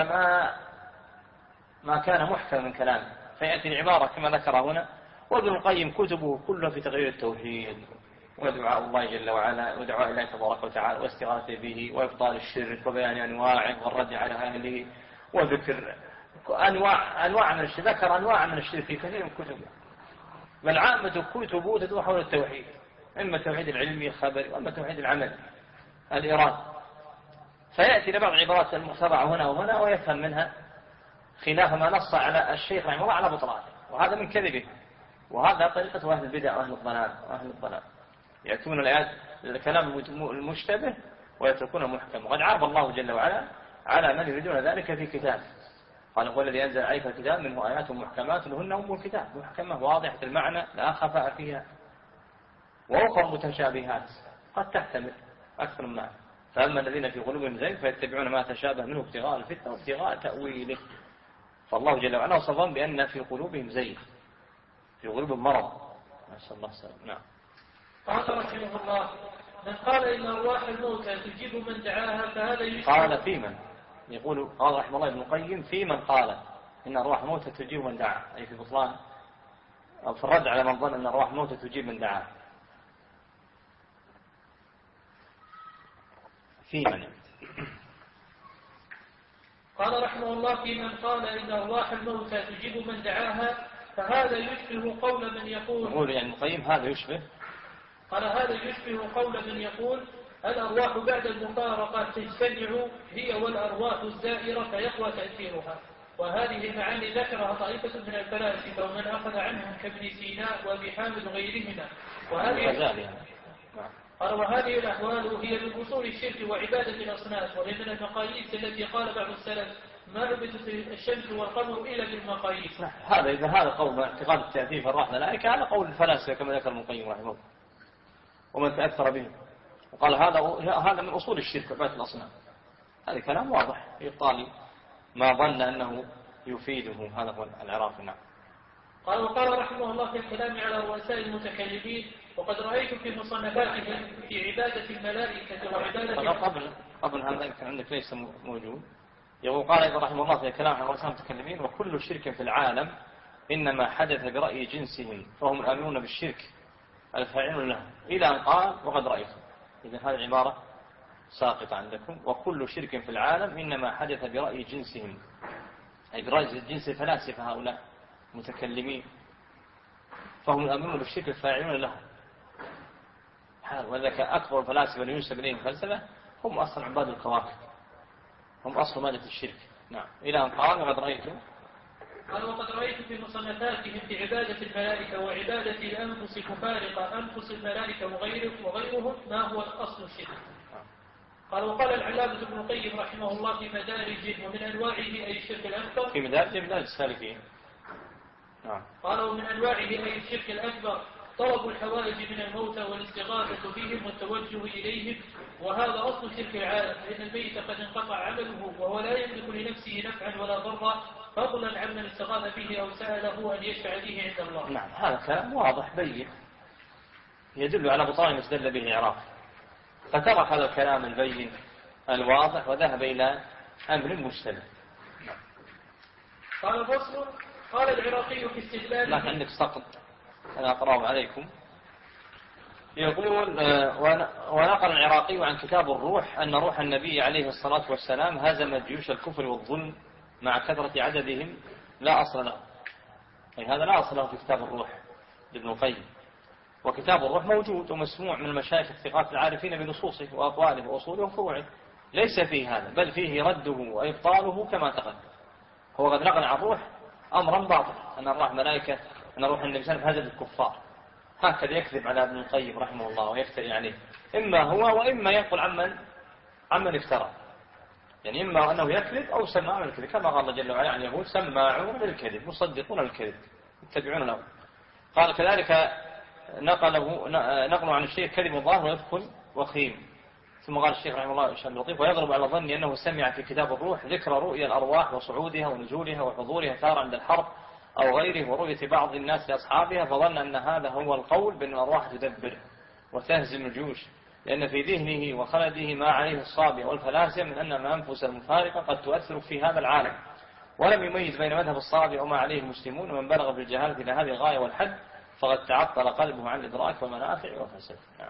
ما كان محكم من كلامه، فيأتي العبارة كما ذكر هنا. وابن القيم كتبه كلها في تغيير التوحيد ودعاء الله جل وعلا ودعاء الله تبارك وتعالى واستغاثة به وإبطال الشرك وبيان أنواعه والرد على أهله وذكر أنواع من الشرك. ذكر أنواع من الشرك في كثير من كتبه، بل عامة كتبه تدور حول التوحيد، إما التوحيد العلمي الخبري وإما التوحيد العملي الإرادة. فيأتي لبعض العبارات المخترعة هنا وهنا ويفهم منها خلاف ما نص على الشيخ رحمه الله على بطلانه، وهذا من كذبه. وهذا طريقة أهل البدع وأهل الضلال يأتون الآيات الكلام المشتبه ويتركون المحكم. وقد عاب الله جل وعلا على من يريدون ذلك في كتاب، قال: هو الذي أنزل عليك الكتاب منه آيات محكمات هن أم الكتاب، محكمة واضحة المعنى لا خفاء فيها، وأخرى متشابهات قد تحتمل أكثر من معنى. فأما الذين في قلوبهم زيغ فيتبعون ما تشابه منه ابتغاء الفتنة وابتغاء تأويله. فالله جل وعلا وصفهم بأن في قلوبهم زيغ، في قلوبهم مرض، نسأل الله السلامة. نعم. قال رحمه الله: من قال إن أرواح الموتى تجيب من دعاها فهذا يشبه. قال في من يقول، قال رحمه الله ابن القيم: في من قال إن أرواح الموتى تجيب من دعا، أي في بطلان أو في الرد على من ظن أن أرواح الموتى تجيب من دعا. في من. قال رحمه الله: في من قال إن أرواح الموتى تجيب من دعاها، فهذا يشبه قول من يقول يعني القيم هذا يشبه. قال: هذا يشبه قول من يقول الأرواح بعد المفارقة تجتمع هي والأرواح الزائرة فيقوى تأثيرها. وهذه المعاني ذكرها طائفة من الفلاسفة ومن أخذ عنهم كابن سينا وأبي حامد وغيرهما. وهذه الأحوال هي من أصول الشرك وعبادة الأصنام، وهي من المقاييس التي قال بعض السلف ما عبدت الشمس والقمر إلا بالمقاييس. هذا إذا هذا قول اعتقاد التأثير في الرحمة الملائكة، هذا قول الفلاسفة كما ذكر ابن القيم رحمه الله ومن تأثر به، وقال هذا من أصول الشرك وعبادة الأصنام. هذا كلام واضح يقال ما ظن أنه يفيده. هذا هو العراقي. نعم. قال: وقال رحمه الله في الكلام على رؤساء المتكلمين: وقد رأيت في مصنفاتهم في عبادة الملائكة وعبادة قبل هذا يمكن عندك ليس موجود. يقول قال أيضا رحمه الله في الكلام على رؤساء المتكلمين: وكل شرك في العالم إنما حدث برأي جنسهم فهم الآمنون بالشرك الفاعلون له، إلى أن قال: وقد رأيت. إذن هذه العبارة ساقطة عندكم. وكل شرك في العالم إنما حدث برأي جنسهم، أي برأي جنس الفلاسفة هؤلاء متكلمين، فهم الآمنون بالشرك الفاعلون له. وذلك أكبر الفلاسفة اللي ينسب إليهم الفلسفة هم أصلا عباد الكواكب، هم أصل مادة الشرك. نعم. إلى أن قال: وقد رأيت. قال: وقد رأيت في مصنفاتهم في عبادة الملائكة وعبادة الأنفس مفارقة أنفس الملائكة وغيرهم ما هو الأصل الشرك. قال: وقال العلامة ابن القيم رحمه الله في مدارجه: ومن أنواعه أي الشرك الأكبر. في مدارج السالكين. قال: ومن أنواعه أي الشرك الأكبر طلب الحوائج من الموتى والاستغاثة بهم والتوجه إليهم، وهذا أصل شرك العالم، لأن الميت قد انقطع عمله وهو لا يملك لنفسه نفعا ولا ضرا، فضلا عمن استغاث به أو سأله أن يشفع به عند الله. نعم. هذا كلام واضح بين يدل على بطلان ما استدل به العراقي، فترك هذا الكلام البين الواضح وذهب إلى أمر مشتبه. قال: فصل. قال العراقي في استدلال. لكن عندك سقط أنا أقرأه عليكم. يقول: ونقل العراقي عن كتاب الروح أن روح النبي عليه الصلاة والسلام هزمت جيوش الكفر والظلم مع كثرة عددهم لا أصل له. أي هذا لا أصل له في كتاب الروح لابن القيم. وكتاب الروح موجود ومسموع من المشايخ الثقات العارفين بنصوصه وأقواله وأصوله وفروعه، ليس فيه هذا، بل فيه رده وإبطاله كما تقدم. هو قد نقل عن الروح أمرا باطل، أن الروح ملائكة، أن روح النبي صلى الله عليه وسلم هزم الكفار. هكذا يكذب على ابن القيم رحمه الله ويفتري عليه، إما هو وإما ينقل عمن افترى. يعني إما أنه يكذب أو سماع الكذب، كما قال الله جل وعلا عن اليهود: سماعون للكذب مصدقون الكذب يتبعون له. قال كذلك نقل عن الشيخ: كذب ظاهر ويدخل وخيم. ثم قال الشيخ رحمه الله شيء لطيف: ويغلب على ظني أنه سمع في كتاب الروح ذكر رؤيا الأرواح وصعودها ونزولها وحضورها تارة عند الحرب أو غيره، ورؤية بعض الناس لأصحابها، فظن أن هذا هو القول بأن الأرواح تدبر وتهزم الجيوش، لأن في ذهنه وخلده ما عليه الصابئة والفلاسفة من أن الأنفس المفارقة قد تؤثر في هذا العالم، ولم يميز بين مذهب الصابئة وما عليه المسلمون. ومن بلغ بالجهالة إلى هذه الغاية والحد فقد تعطل قلبه عن الإدراك والمنافع وفسد. نعم.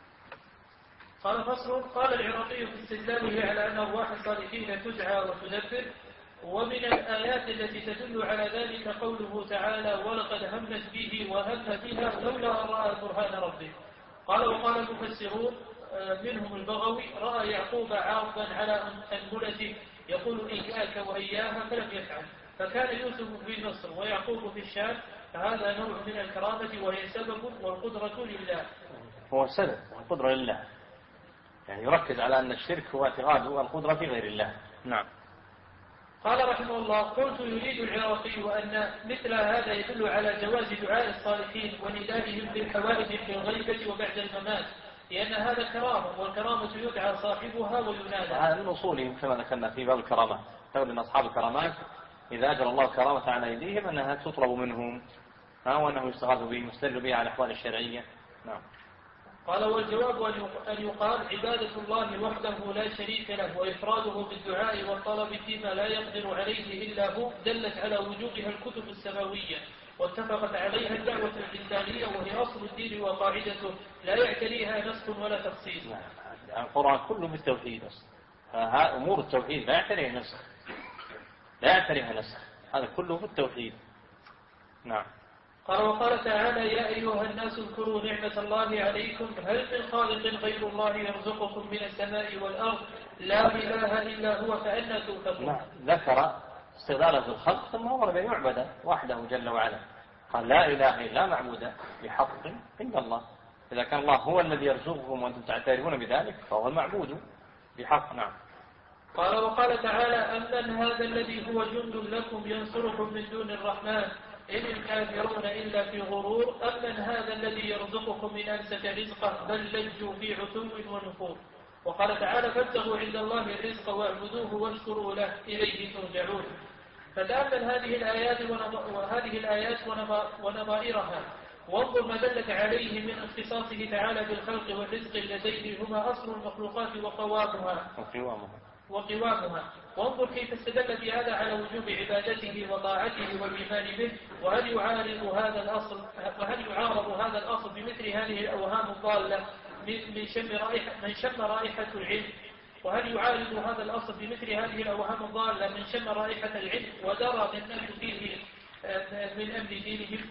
قال: فصل. قال العراقي في استدلاله على أن أرواح الصالحين تدعى وتدبر: ومن الآيات التي تدل على ذلك قوله تعالى: ولقد همت به وهم بها لولا أن رأى برهان ربه. قال: وقال المفسرون منهم البغوي: رأى يعقوب عارضا على أنبلته يقول إياك وإياها فلم يفعل، فكان يوسف في مصر ويعقوب في الشام، فهذا نوع من الكرامة وهي سبب والقدرة لله. هو سبب والقدرة لله، يعني يركز على أن الشرك هو اعتقاد القدرة في غير الله. نعم. قال رحمه الله: قلت: يريد العراقي وأن مثل هذا يدل على جواز دعاء الصالحين وندائهم بالحوائج في الغيبة وبعد الممات، لأن هذا كرامة، والكرامة يدعى صاحبها وينادى. هذا من أصولهم كما ذكرنا في باب الكرامات، تقول أن أصحاب الكرامات إذا أجرى الله كرامة على أيديهم أنها تطلب منهم وأنه يستغاث به مستدل به على الأحوال الشرعية. نعم. قال: والجواب أن يقال عبادة الله وحده لا شريك له وإفراده بالدعاء والطلب فيما لا يقدر عليه إلا هو، دلت على وجودها الكتب السماوية واتفقت عليها الدعوة الإنسانية، وهي أصل الدين وقاعدته لا يعتريها نسخ ولا تفصيل. القرآن كله بالتوحيد أصلا، أمور التوحيد لا يعتريها نسخ، لا يعتريها نسخ، هذا كله بالتوحيد. نعم. قال وقال تعالى: يا أيها الناس اذكروا نعمة الله عليكم، هل من خالق غير الله يرزقكم من السماء والأرض لا إله إلا هو فأنى تؤفكون. نعم. ذكر استغلاله في الخلق ثم أمر بأن يعبد وحده جل وعلا، قال لا إله إلا معبود بحق إلا الله. إذا كان الله هو الذي يرزقكم وأنتم تعترفون بذلك فهو المعبود بحق. نعم. قال وقال تعالى: أمن هذا الذي هو جند لكم ينصركم من دون الرحمن إن الكافرون إلا في غرور، أمن هذا الذي يرزقكم من أمسك رزقه بل لجوا في عتو ونفور. وقال تعالى: فابتغوا عند الله الرزق واعبدوه واشكروا له إليه ترجعون. فتأمل هذه الآيات ونظائرها، وانظر ما دلت عليه من اختصاصه تعالى بالخلق والرزق اللذين هما أصل المخلوقات وقوامها. وانظر كيف استدل بهذا على وجوب عبادته وطاعته والإيمان به. وهل يعارض هذا الأصل بمثل هذه الأوهام الضالة من شم رائحة العلم؟ وهل يعارض هذا الأصل بمثل هذه الأوهام الضالة من شم رائحة العلم ودرى الناس فيه من أمر دينهم؟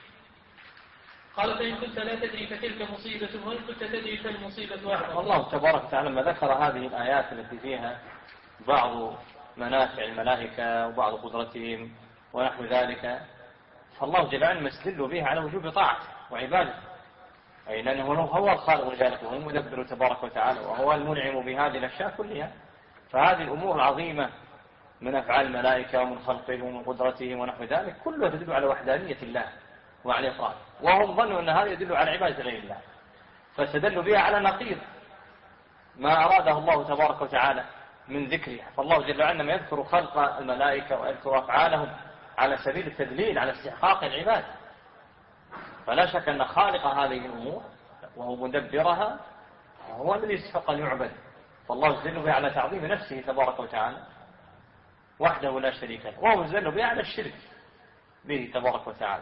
قال: فإن كنت لا تدري فتلك مصيبة، وإن كنت تدري فالمصيبة واحدة. الله تبارك وتعالى لما ذكر هذه الآيات التي فيها بعض منافع الملائكة وبعض قدرتهم ونحو ذلك، فالله جل وعلا يستدل بها على وجوب طاعته وعبادته، أي لأنه هو الخالق لذلك وهو المدبر تبارك وتعالى وهو المنعم بهذه الأشياء كلها. فهذه الأمور العظيمة من أفعال الملائكة ومن خلقهم ومن قدرتهم ونحو ذلك كلها تدل على وحدانية الله وعلى إفراده، وهم ظنوا أن هذا يدل على عبادة غير الله، فاستدلوا بها على نقيض ما أراده الله تبارك وتعالى من ذكرها. فالله جل وعلا لما يذكر خلق الملائكة ويذكر أفعالهم على سبيل التدليل على استحقاق العباد، فلا شك أن خالق هذه الأمور وهو مدبرها هو الذي يستحق أن يعبد. فالله يستدل بها على تعظيم نفسه تبارك وتعالى وحده لا شريك له، وهو يستدل بها على الشرك به تبارك وتعالى.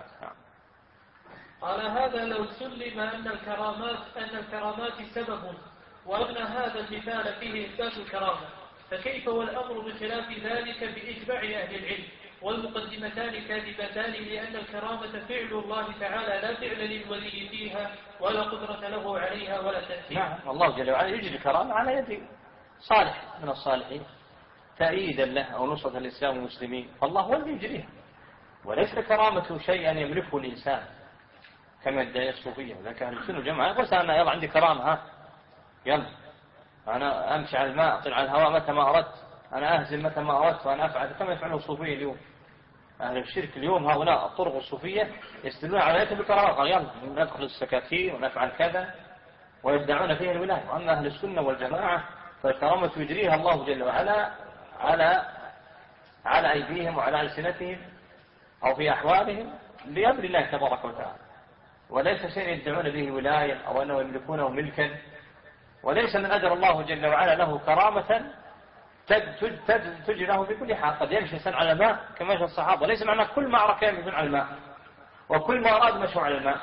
قال: هذا لو سلم أن الكرامات سبب، وأن هذا المثال فيه إثبات الكرامة، فكيف والأمر بخلاف ذلك بإجماع أهل العلم، والمقدمتان كاذبتان، لأن الكرامة فعل الله تعالى لا فعل للولي فيها ولا قدرة له عليها ولا تأثير. نعم. الله جل وعلا يجري الكرامة على يد صالح من الصالحين تأييدا له أو نصرة الإسلام والمسلمين، فالله هو الذي يجريها، وليس كرامة شيئا يملكه الإنسان كما يدعي الصوفية. ذاك أهل السنة والجماعة يقول: أنا يلا عندي كرامة، يلا أنا أمشي على الماء أطلع على الهواء متى ما أردت، أنا أهزم متى ما أردت، وأنا أفعل كما يفعله الصوفية اليوم. أهل الشرك اليوم هؤلاء الطرق الصوفية يستدلون على ذلك بالكرامة، قال يلا ندخل السكاكين ونفعل كذا ويدعون فيها الولاية. وأما أهل السنة والجماعة فالكرامة يجريها الله جل وعلا على أيديهم وعلى ألسنتهم أو في أحوالهم بأمر الله تبارك وتعالى، وليس شيء يدعون به ولاية أو أنه يملكونه ملكا، وليس من أجر الله جل وعلا له كرامة تجري له بكل حال. قد يمشي إنسان على الماء كما يمشي الصحابة، وليس معنى كل معركة يمشون على الماء وكل ما أراد مشوا على الماء.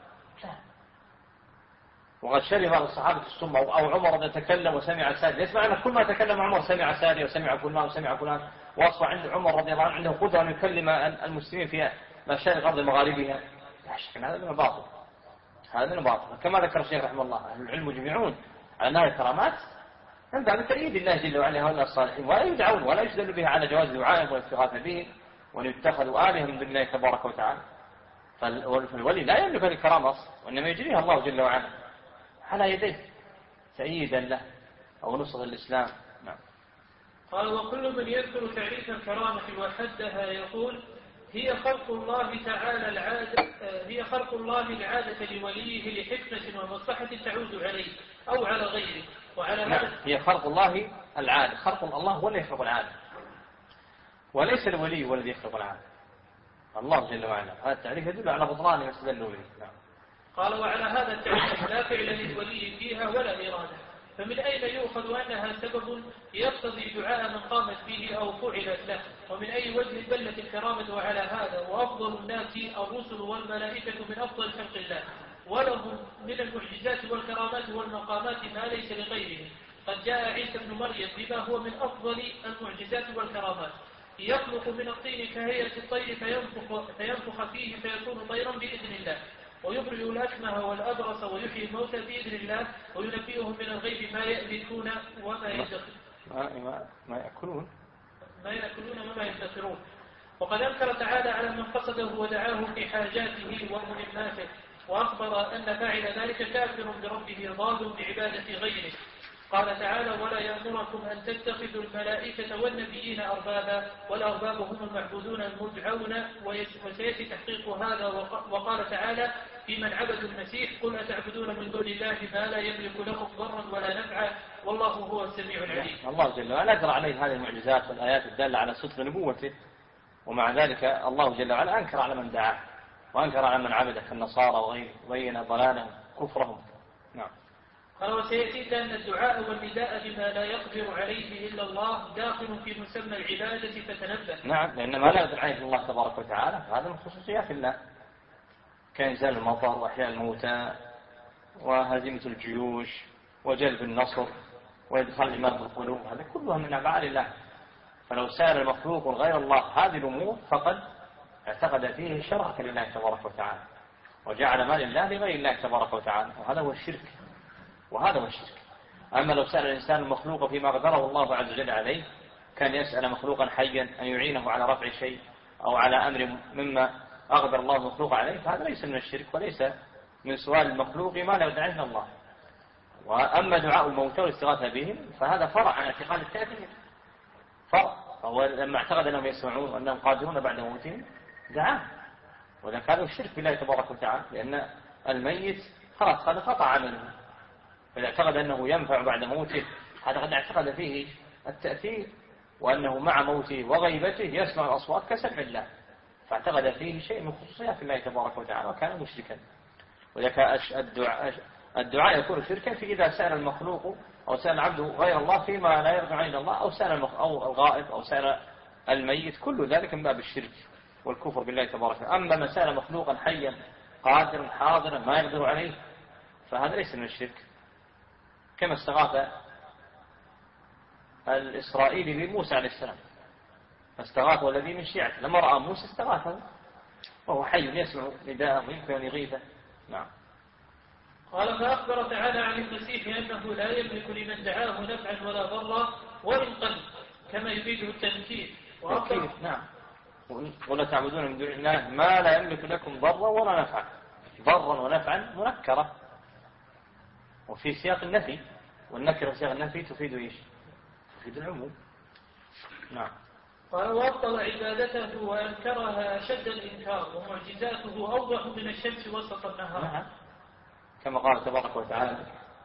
وقد شرب الصحابة السم أو عمر يتكلم وسمع ساري، ليس معنى كل ما تكلم عمر سمع ساري وسمع فلان وسمع فلان، وأصبح عند عمر رضي الله عنه عنده قدرة أن يكلم المسلمين في مشارق الأرض مغاربها. لا شك هذا من الباطل، هذا من الباطل. كما ذكر الشيخ رحمه الله: أهل العلم يجمعون على أنها الكرامات من باب تأييد الله جل وعلا هؤلاء الصالحين، ولا يدعون ولا يستدل بها على جواز دعائهم والاستغاثة بهم وأن يتخذوا آلهة من دون الله تبارك وتعالى. فالولي لا يملك هذه الكرامة أصلا، وإنما يجريها الله جل وعلا على يديه تأييدا له أو نصرة الإسلام. نعم. قال: وكل من يذكر تعريف الكرامة وحدها يقول: هي خلق الله تعالى العادة لوليه لحكمة ومصلحة تعود عليه أو على غيره. وعلى هذا هي خلق الله العادة، خلق الله هو الذي يخلق العادة، وليس الولي هو الذي يخلق العادة، الله جل وعلا. هذا التعريف يدل على بطلان ما استدلوا به. نعم. قال: وعلى هذا التعريف لا فعل للولي فيها ولا إرادة، فمن أين يؤخذ أنها سبب يقتضي دعاء من قامت به أو فعلت له؟ ومن أي وجه دلت الكرامة على هذا؟ وأفضل الناس الرسل والملائكة من أفضل خلق الله، ولهم من المعجزات والكرامات والمقامات ما ليس لغيرهم. قد جاء عيسى بن مريم بما هو من أفضل المعجزات والكرامات، يخلق من الطين كهيئة الطير فينفخ فيه فيكون طيرا بإذن الله، ويبرئ الأكمه والأبرص ويحيي الموتى بإذن الله، وينبئهم من الغيب ما يألفون وما يدخرون وما يدخرون. وقد أنكر تعالى على من قصده ودعاه في حاجاته ومهماته، وأخبر أن فاعل ذلك كافر بربه ضال بعبادة غيره. قال تعالى: ولا يأمركم أن تتخذوا الملائكة والنبيين أربابا، والأرباب هم المعبودون المدعون، وسيأتي تحقيق هذا. وقال تعالى في من عبدوا المسيح: قل أتعبدون من دون الله ما لا يملك لكم ضرا ولا نفعا والله هو السميع العليم. الله جل وعلا أجرى عليه هذه المعجزات والآيات الدالة على صدق نبوته، ومع ذلك الله جل وعلا أنكر على من دعاه وأنكر على من عبده كالنصارى وغيره، بين ضلالهم كفرهم. نعم. قال: وسيأتيك أن الدعاء والنداء بما لا يقدر عليه إلا الله داخل في مسمى العبادة فتنبه. نعم، لأن ما لا يقدر عليه الله تبارك وتعالى هذا من خصوصيات الله، كإنزال المطر وإحياء الموتى وهزيمة الجيوش وجلب النصر وإدخال الإيمان في القلوب، هذا كلها من أفعال الله. فلو سأل المخلوق غير الله هذه الأمور فقد اعتقد فيه شركا لله تبارك وتعالى، وجعل ما لله لغير الله تبارك وتعالى، وهذا هو الشرك. أما لو سأل الإنسان المخلوق فيما قدره الله عز وجل عليه، كان يسأل مخلوقا حيا أن يعينه على رفع شيء أو على أمر مما أقدر الله المخلوق عليه، فهذا ليس من الشرك وليس من سؤال المخلوق ما لا يدعي إلا الله. وأما دعاء الموتى والاستغاثة بهم فهذا فرع عن اعتقاد الكافرين، فرع. فهو لما اعتقد أنهم يسمعون وأنهم قادرون بعد موتهم دعاه، وذلك هذا الشرك بالله تبارك وتعالى، لأن الميت خلاص قد قطع عمله، فإذا اعتقد أنه ينفع بعد موته هذا قد اعتقد فيه التأثير، وأنه مع موته وغيبته يسمع الأصوات كسمع الله، فاعتقد فيه شيء من خصوصيات الله تبارك وتعالى وكان مشركا. وذلك الدعاء يكون شركا في إذا سأل المخلوق أو سأل العبد غير الله فيما لا يرجع إلى الله، أو سأل أو الغائب أو سأل الميت، كل ذلك من باب الشرك والكفر بالله تبارك وتعالى. أما من سأل مخلوقا حيا قادرا حاضرا ما يقدر عليه فهذا ليس من الشرك، كما استغاث الإسرائيلي بموسى عليه السلام، فاستغاثه الذي من شيعته، لما رأى موسى استغاثه وهو حي يسمع نداءه ويمكن أن يغيثه. نعم. قال: فأخبر تعالى عن المسيح أنه لا يملك لمن دعاه نفعا ولا ضرا وإن قل، كما يفيده التمثيل. نعم. ولا تعبدون من دون الله ما لا يملك لكم ضرا ولا نفعا، ضرا ونفعا منكرة وفي سياق النفي، والنكرة في سياق النفي تفيد ايش؟ تفيد العموم. نعم. قال: وأبطل عبادته وأنكرها أشد الإنكار، ومعجزاته أوضح من الشمس وسط النهار. نعم. كما قال تبارك وتعالى: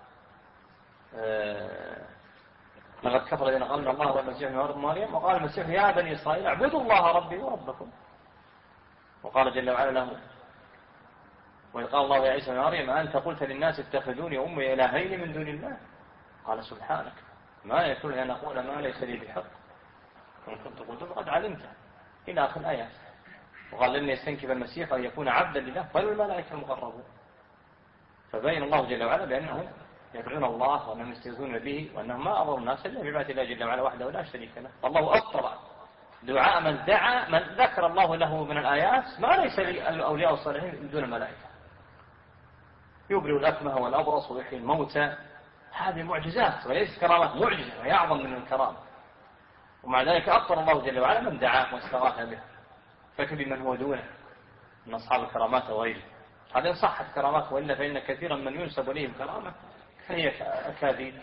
لقد كفر الذين قالوا الله والمسيح ابن مريم، وقال المسيح يا بني إسرائيل اعبدوا الله ربي وربكم. وقال جل وعلا له: وإذ قال الله يا عيسى ابن مريم أنت قلت للناس اتخذوني وأمي إلهين من دون الله، قال سبحانك ما يكون أن أقول ما ليس لي بحق إن كنت قلت فقد علمته، إلى آخر الآيات. وقال لن يستنكف المسيح أن يكون عبدا لله بل الملائكة المقربون. فبين الله جل وعلا بأنهم يدعون الله وأنهم يستغيثون به وأنهم ما أضروا الناس إلا بعبادة الله جل وعلا وحده لا شريك له. الله أبطل دعاء من دعا من ذكر الله له من الآيات ما ليس للأولياء الصالحين دون الملائكة، يبرئ الأكمه والأبرص ويحيي الموتى، هذه معجزات وليس كرامات، معجزة وهي أعظم من الكرامة. ومع ذلك أبطل الله جل وعلا من دعاه واستغاث به، فكيف من هو دونه من أصحاب الكرامات وغيره. هذا إن صحت كرامات، وإلا فإن كثيرا من ينسب إليهم كرامة فهي أكاذيب.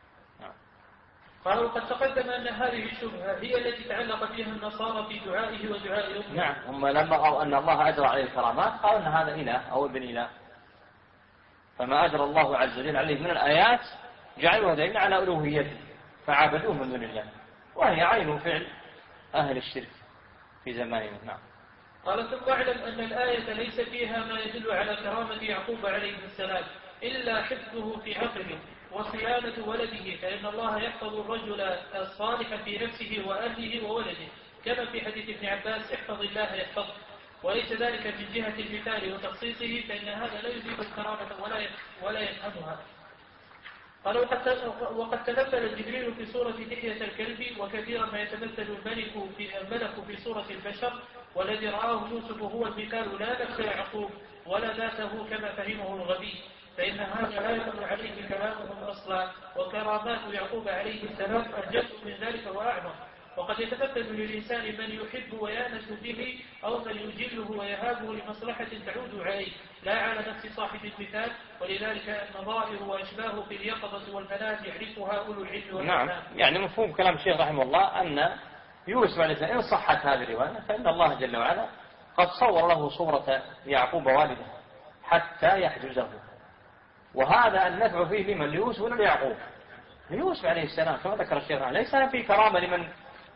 قال: وقد تقدم أن هذه الشبهة هي التي تعلق فيها النصارى في دعائه ودعاء أمه. نعم، هم لما رأوا أن الله أجرى عليه الكرامات قالوا أن هذا إله أو ابن إله، فما أجرى الله عز وجل عليه من الآيات جعلوها دليل على ألوهيته فعبدوه من دون الله، وهي عين فعل أهل الشرك في زماننا. نعم. قال: ثم اعلم أن الآية ليس فيها ما يدل على كرامة يعقوب عليه السلام، إلا حفظه في عقله وصيانة ولده، فإن الله يحفظ الرجل الصالح في نفسه وأهله وولده، كما في حديث ابن عباس: احفظ الله يحفظك. وليس ذلك من جهة المثال وتخصيصه، فإن هذا لا يزيد الكرامة ولا يفهمها. قال: وقد تمثل جبريل في صورة دحية الكلب، وكثيرا ما يتمثل الملك في صورة البشر، والذي رآه يوسف هو المثال لا نفس يعقوب ولا ذاته كما فهمه الغبي، فإن هذا لا يدل عليه كلامهم أصلا، وكرامات يعقوب عليه السلام أجل من ذلك وأعظم. وقد يتمثل للإنسان من يحب ويانس به، أو من يجله ويهابه لمصلحة تعود عليه لا على نفس صاحب المثال، ولذلك النظائر وأشباه في اليقظة والمنام يعرفها أولو العلم والفهم. نعم، يعني مفهوم كلام الشيخ رحمه الله أن يوسف عليه السلام إن صحت هذه الرواية فإن الله جل وعلا قد صور له صورة يعقوب والده حتى يحجزه، وهذا النفع فيه لمن؟ ليوسف ولا ليعقوب؟ ليوسف عليه السلام كما ذكر الشيخ، ليس في كرامة لمن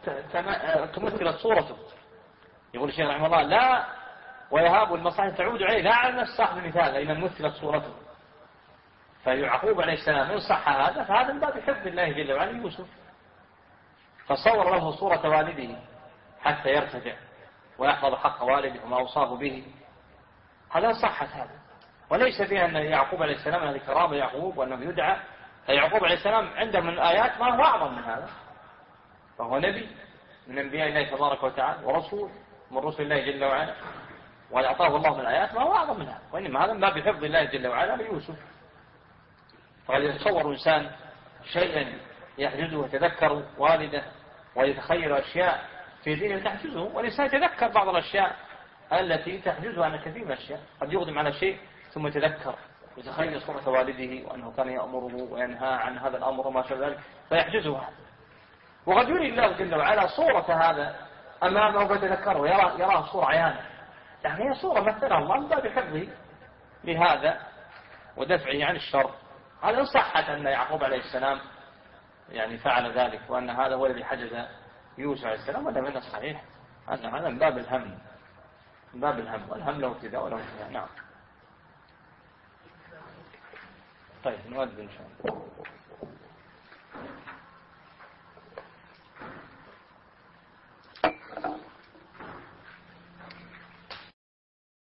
تمثلت صورته. يقول الشيخ رحمه الله: لا ويهاب المصلحة تعود عليه لا على نفس صاحب المثال لمن مثلت صورته. فيعقوب عليه السلام إن صح هذا فهذا من باب حفظ الله جل وعلا يوسف، فصور له صورة والده حتى يرتجع ويحفظ حق والده وما أوصاه به. هذا صحت هذا، وليس فيها أن يعقوب عليه السلام هذه كرامة يعقوب وأنه يدعى. يعقوب عليه السلام عنده من الآيات ما هو أعظم من هذا، فهو نبي من أنبياء الله تبارك وتعالى ورسول من رسل الله جل وعلا، وأعطاه الله من الآيات ما هو أعظم من هذا، وإنما هذا ما بحفظ الله جل وعلا ليوسف. فقد يتصور إنسان شيئا يحجزه ويتذكر والده ويتخيل أشياء في دينه تحجزه، والإنسان يتذكر بعض الأشياء التي تحجزه عن كثير من الأشياء. قد يقدم على شيء ثم يتذكر يتخيل صورة والده وأنه كان يأمره وينهى عن هذا الأمر وما شابه ذلك فيحجزه هذا. وقد يري الله جل وعلا صورة هذا أمامه فيتذكره يراه صورة عيانة، يعني هي صورة مثلها الله من باب حفظه لهذا ودفعه عن الشر. هذا إن صحت أن يعقوب عليه السلام يعني فعل ذلك وأن هذا هو الذي حجز يوسف عليه السلام، ولا من الصحيح أن هذا من باب الهم، من باب الهم، والهم له ابتداء وله انتهاء. نعم. طيب نؤذن إن شاء الله.